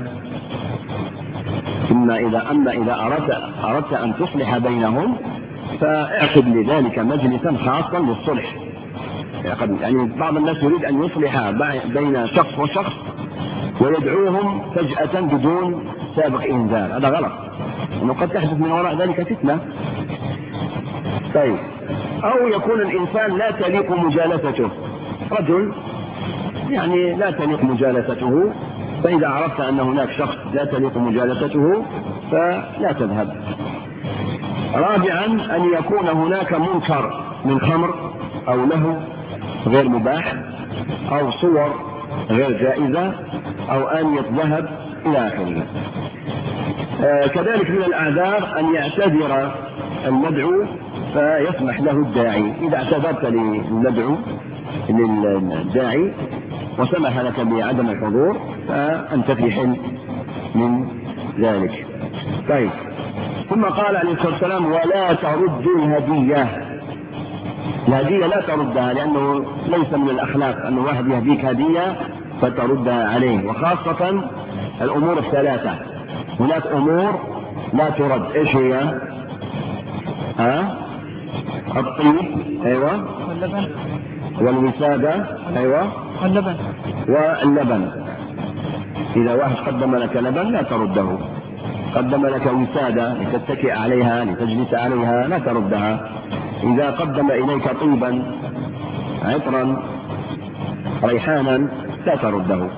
إما إذا أما إذا أردت أردت أن تصلح بينهم فاعقد لذلك مجلسا خاصا للصلح. يعني بعض الناس يريد أن يصلح بين شخص وشخص ويدعوهم فجأة بدون سابق إنذار، هذا غلط، إنه قد تحدث من وراء ذلك فتنة. طيب، أو يكون الإنسان لا تليق مجالسته، رجل يعني لا تليق مجالسته، فإذا عرفت أن هناك شخص لا تليق مجالسته فلا تذهب. رابعا أن يكون هناك منكر من خمر أو له غير مباح أو صور غير جائزة أو آنية ذهب إلى آخره. آه كذلك من الأعذار أن يعتذر المدعو فيسمح له الداعي. إذا اعتذرت للمدعو للداعي وسمح لك بعدم الحضور فأنت في حل من ذلك. طيب، ثم قال عليه الصلاة والسلام ولا ترد الهدية. الهدية لا تردها، لأنه ليس من الأخلاق أن واحد يهديك هدية فتردها عليه، وخاصة الأمور الثلاثة. هناك أمور لا ترد، إيش هي؟ ها؟ الطيب، أيوة، واللبن، والوسادة، أيوة، واللبن، واللبن. إذا واحد قدم لك لبن لا ترده، قدم لك وسادة لتتكئ عليها لتجلس عليها لا تردها. إذا قدم إليك طيبا عطرا ريحانا لا ترده.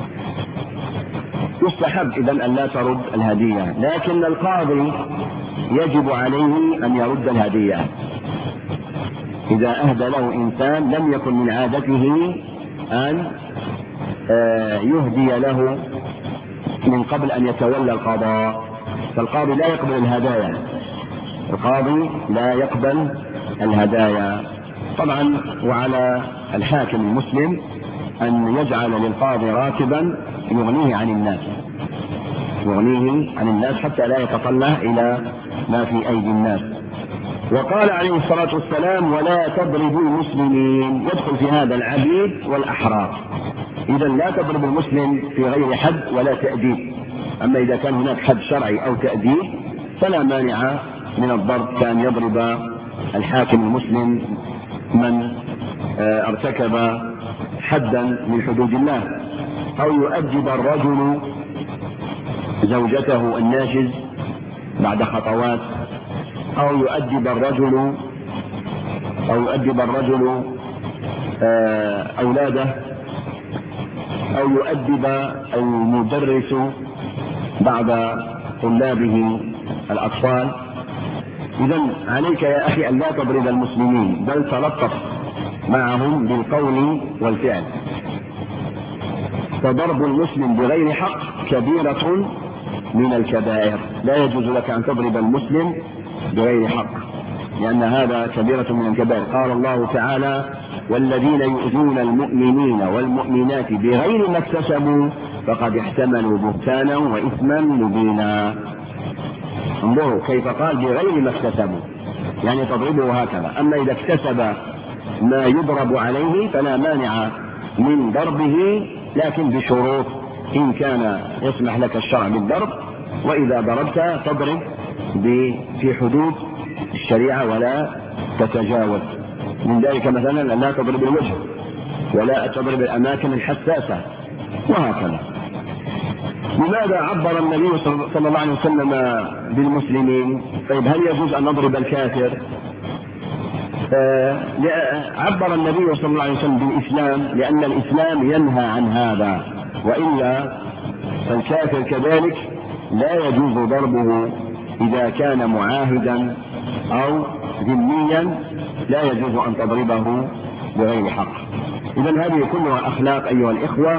يستحب إذن أن لا ترد الهدية، لكن القاضي يجب عليه أن يرد الهدية. إذا أهدى له إنسان لم يكن من عادته أن يهدي له من قبل أن يتولى القضاء، فالقاضي لا يقبل الهدايا، القاضي لا يقبل الهدايا طبعا. وعلى الحاكم المسلم أن يجعل للقاضي راتبا يغنيه عن الناس، يغنيه عن الناس حتى لا يتطلع إلى ما في أيدي الناس. وقال عليه الصلاة والسلام ولا تضربوا المسلمين، يدخل في هذا العبيد والأحرار. إذا لا تضرب المسلم في غير حد ولا تأديب. أما إذا كان هناك حد شرعي أو تأديب فلا مانع من الضرب، كان يضرب الحاكم المسلم من ارتكب حدا من حدود الله، أو يؤدب الرجل زوجته الناشز بعد خطوات، أو يؤدب الرجل أو يؤدب الرجل أولاده، أو يؤدب المدرس بعض طلابه الأطفال. إذن عليك يا أخي أن لا تضرب المسلمين، بل تلطف معهم بالقول والفعل. فضرب المسلم بغير حق كبيرة من الكبائر، لا يجوز لك أن تضرب المسلم بغير حق، لأن هذا كبيرة من الكبائر. قال الله تعالى والذين يؤذون المؤمنين والمؤمنات بغير ما اكتسبوا فقد احتملوا بهتانا وإثما مبينا. انظروا كيف قال بغير ما اكتسبوا، يعني تضربه هكذا. أما إذا اكتسب ما يضرب عليه فلا مانع من ضربه، لكن بشروط، إن كان يسمح لك الشرع بالضرب، وإذا ضربت تضرب في حدود الشريعة ولا تتجاوز. من ذلك مثلا لا تضرب الوجه ولا تضرب الأماكن الحساسة وهكذا. لماذا عبر النبي صلى الله عليه وسلم بالمسلمين؟ طيب هل يجوز أن نضرب الكافر؟ عبر النبي صلى الله عليه وسلم بالإسلام لأن الإسلام ينهى عن هذا، وإلا فالكافر كذلك لا يجوز ضربه إذا كان معاهدا أو ذميا، لا يجوز أن تضربه بغير حق. إذن هذه كلها أخلاق أيها الإخوة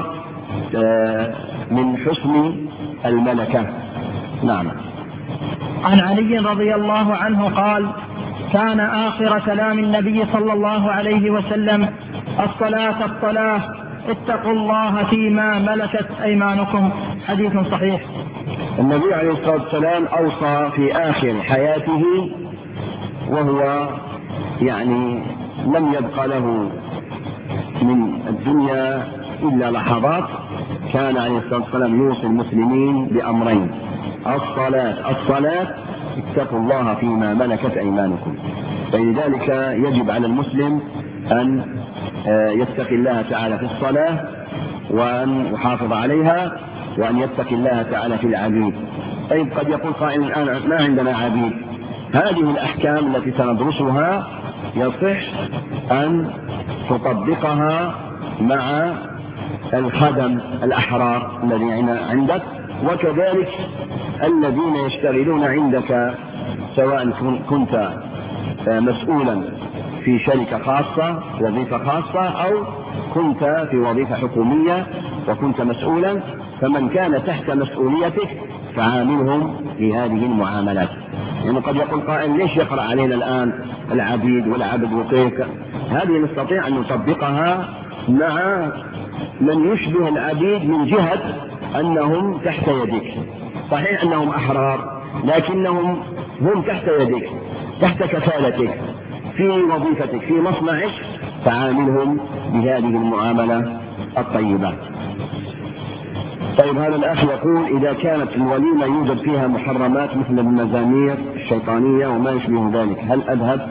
من حسن الملكة. نعم. عن علي رضي الله عنه قال: كان آخر كلام النبي صلى الله عليه وسلم: الصلاة الصلاة، اتقوا الله فيما ملكت أيمانكم. حديث صحيح. النبي عليه الصلاة والسلام أوصى في آخر حياته، وهو يعني لم يبقى له من الدنيا إلا لحظات، كان عليه الصلاة والسلام يوصي المسلمين بأمرين: الصلاة الصلاة اتقوا الله فيما ملكت أيمانكم. فلذلك يجب على المسلم أن يتقي الله تعالى في الصلاة وأن يحافظ عليها، وأن يتقي الله تعالى في العبيد. طيب قد يقول قائل الآن ما عندنا عبيد. هذه الأحكام التي سندرسها يصح أن تطبقها مع الخدم الأحرار الذين عندك، وكذلك الذين يشتغلون عندك، سواء كنت مسؤولا في شركة خاصة وظيفة خاصة أو كنت في وظيفة حكومية وكنت مسؤولا، فمن كان تحت مسؤوليتك فعاملهم بهذه المعاملات. يعني قد يقول قائل: ليش يقرأ علينا الآن العبيد والعبد وكيف؟ هذه نستطيع أن نطبقها مع من يشبه العبيد من جهة أنهم تحت يدك. صحيح أنهم أحرار، لكنهم هم تحت يدك، تحت كفالتك في وظيفتك في مصنعك، فعاملهم بهذه المعاملة الطيبة. طيب هذا الأخ يقول: إذا كانت الوليمة يوجد فيها محرمات مثل المزامير الشيطانية وما يشبه ذلك، هل أذهب؟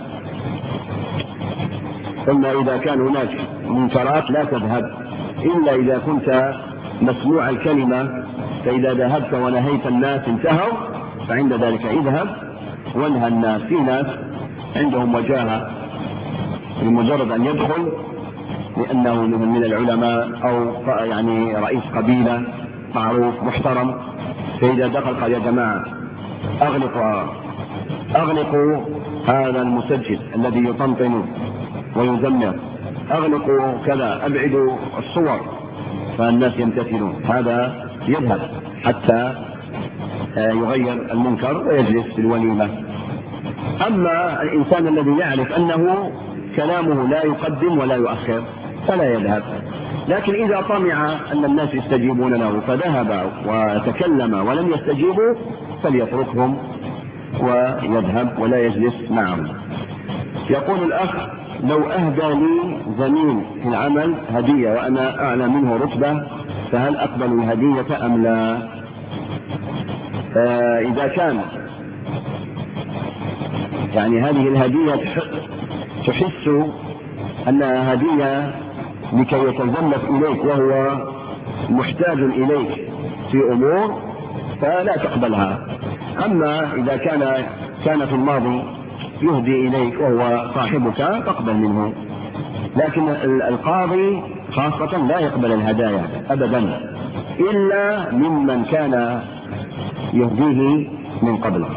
ثم إذا كان هناك منكرات لا تذهب إلا إذا كنت مسموع الكلمة، فإذا ذهبت ونهيت الناس انتهوا، فعند ذلك اذهب وانهى الناس. في ناس عندهم وجاهة بمجرد أن يدخل لأنه من العلماء أو يعني رئيس قبيلة معروف محترم، فإذا دخل قال: يا جماعة أغلقوا أغلقوا هذا المسجل الذي يطنطن ويزمر، أغلقوا كذا، أبعدوا الصور، فالناس يمتثلون. هذا يذهب حتى يغير المنكر ويجلس في الوليمة. أما الإنسان الذي يعرف أنه كلامه لا يقدم ولا يؤخر فلا يذهب، لكن إذا طمع أن الناس يستجيبون له فذهب وتكلم ولم يستجيبوا فليتركهم ويذهب ولا يجلس معهم. يقول الأخ: لو أهدى لي زميل في العمل هدية وأنا أعلى منه رتبة، فهل أقبل الهدية أم لا؟ آه إذا كان يعني هذه الهدية تحس أنها هدية لكي يتزلف إليك وهو محتاج إليك في أمور، فلا تقبلها. أما إذا كان كان في الماضي يهدي إليك وهو صاحبك تقبل منه. لكن القاضي خاصة لا يقبل الهدايا أبدا إلا ممن كان يهديه من قبله.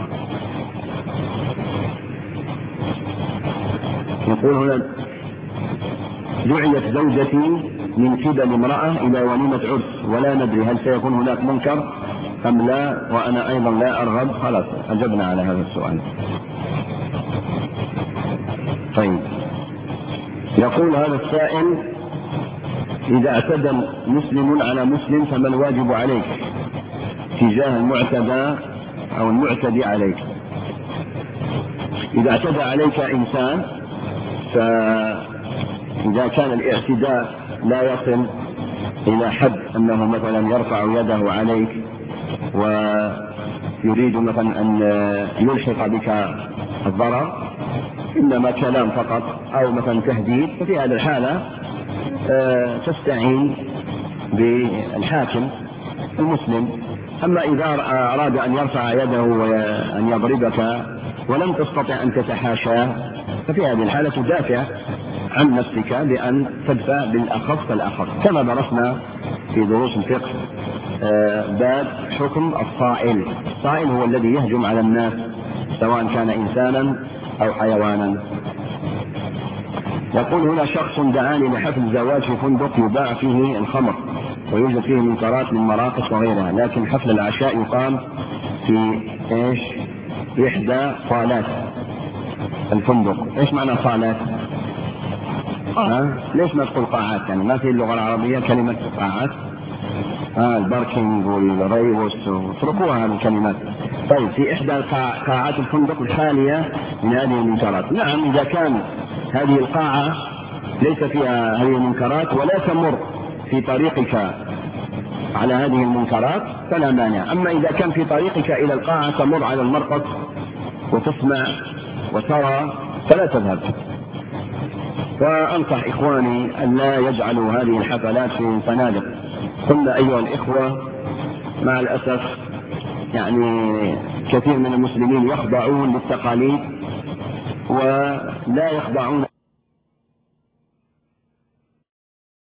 يقول هنا: دعيت زوجتي من قبل امرأة إلى وليمة عرس ولا ندري هل سيكون هناك منكر أم لا، وأنا أيضا لا أرغب. خلاص أجبنا على هذا السؤال. طيب يقول هذا السائل: إذا اعتدى مسلم على مسلم فما الواجب عليك تجاه المعتدى أو المعتدي عليك؟ إذا اعتدى عليك إنسان، فإذا كان الاعتداء لا يصل إلى حد أنه مثلا يرفع يده عليك ويريد مثلا أن يلحق بك الضرر، إنما كلام فقط أو مثلا تهديد، ففي هذه الحالة تستعين بالحاكم المسلم أما إذا أراد أن يرفع يده وأن يضربك ولم تستطع أن تتحاشاه ففي هذه الحالة تدافع عن نفسك بأن تدفع بالأخف فالأخف، كما درسنا في دروس الفقه باب حكم الصائل. الصائل هو الذي يهجم على الناس سواء كان إنسانا أو حيوانا. يقول هنا شخص دعاني لحفل زواج في فندق يباع فيه الخمر ويوجد فيه منكرات من مراقص وغيرها، لكن حفل العشاء يقام في ايش؟ إحدى صالات الفندق. ايش معنى صالات؟ ها؟ ليش ما تقول قاعات؟ يعني ما في اللغة العربية كلمة قاعات؟ ها الباركينج والريوس اتركوها هذه الكلمات. طيب في إحدى قاعات الفندق الخالية من هذه المنكرات. نعم إذا كان هذه القاعة ليس فيها هذه المنكرات ولا تمر في طريقك على هذه المنكرات فلا مانع. أما إذا كان في طريقك إلى القاعة تمر على المرقص وتسمع وترى فلا تذهب. وأنصح إخواني أن لا يجعلوا هذه الحفلات في فنادق. قلنا أيها الإخوة مع الأسف يعني كثير من المسلمين يخضعون للتقاليد ولا يخضعون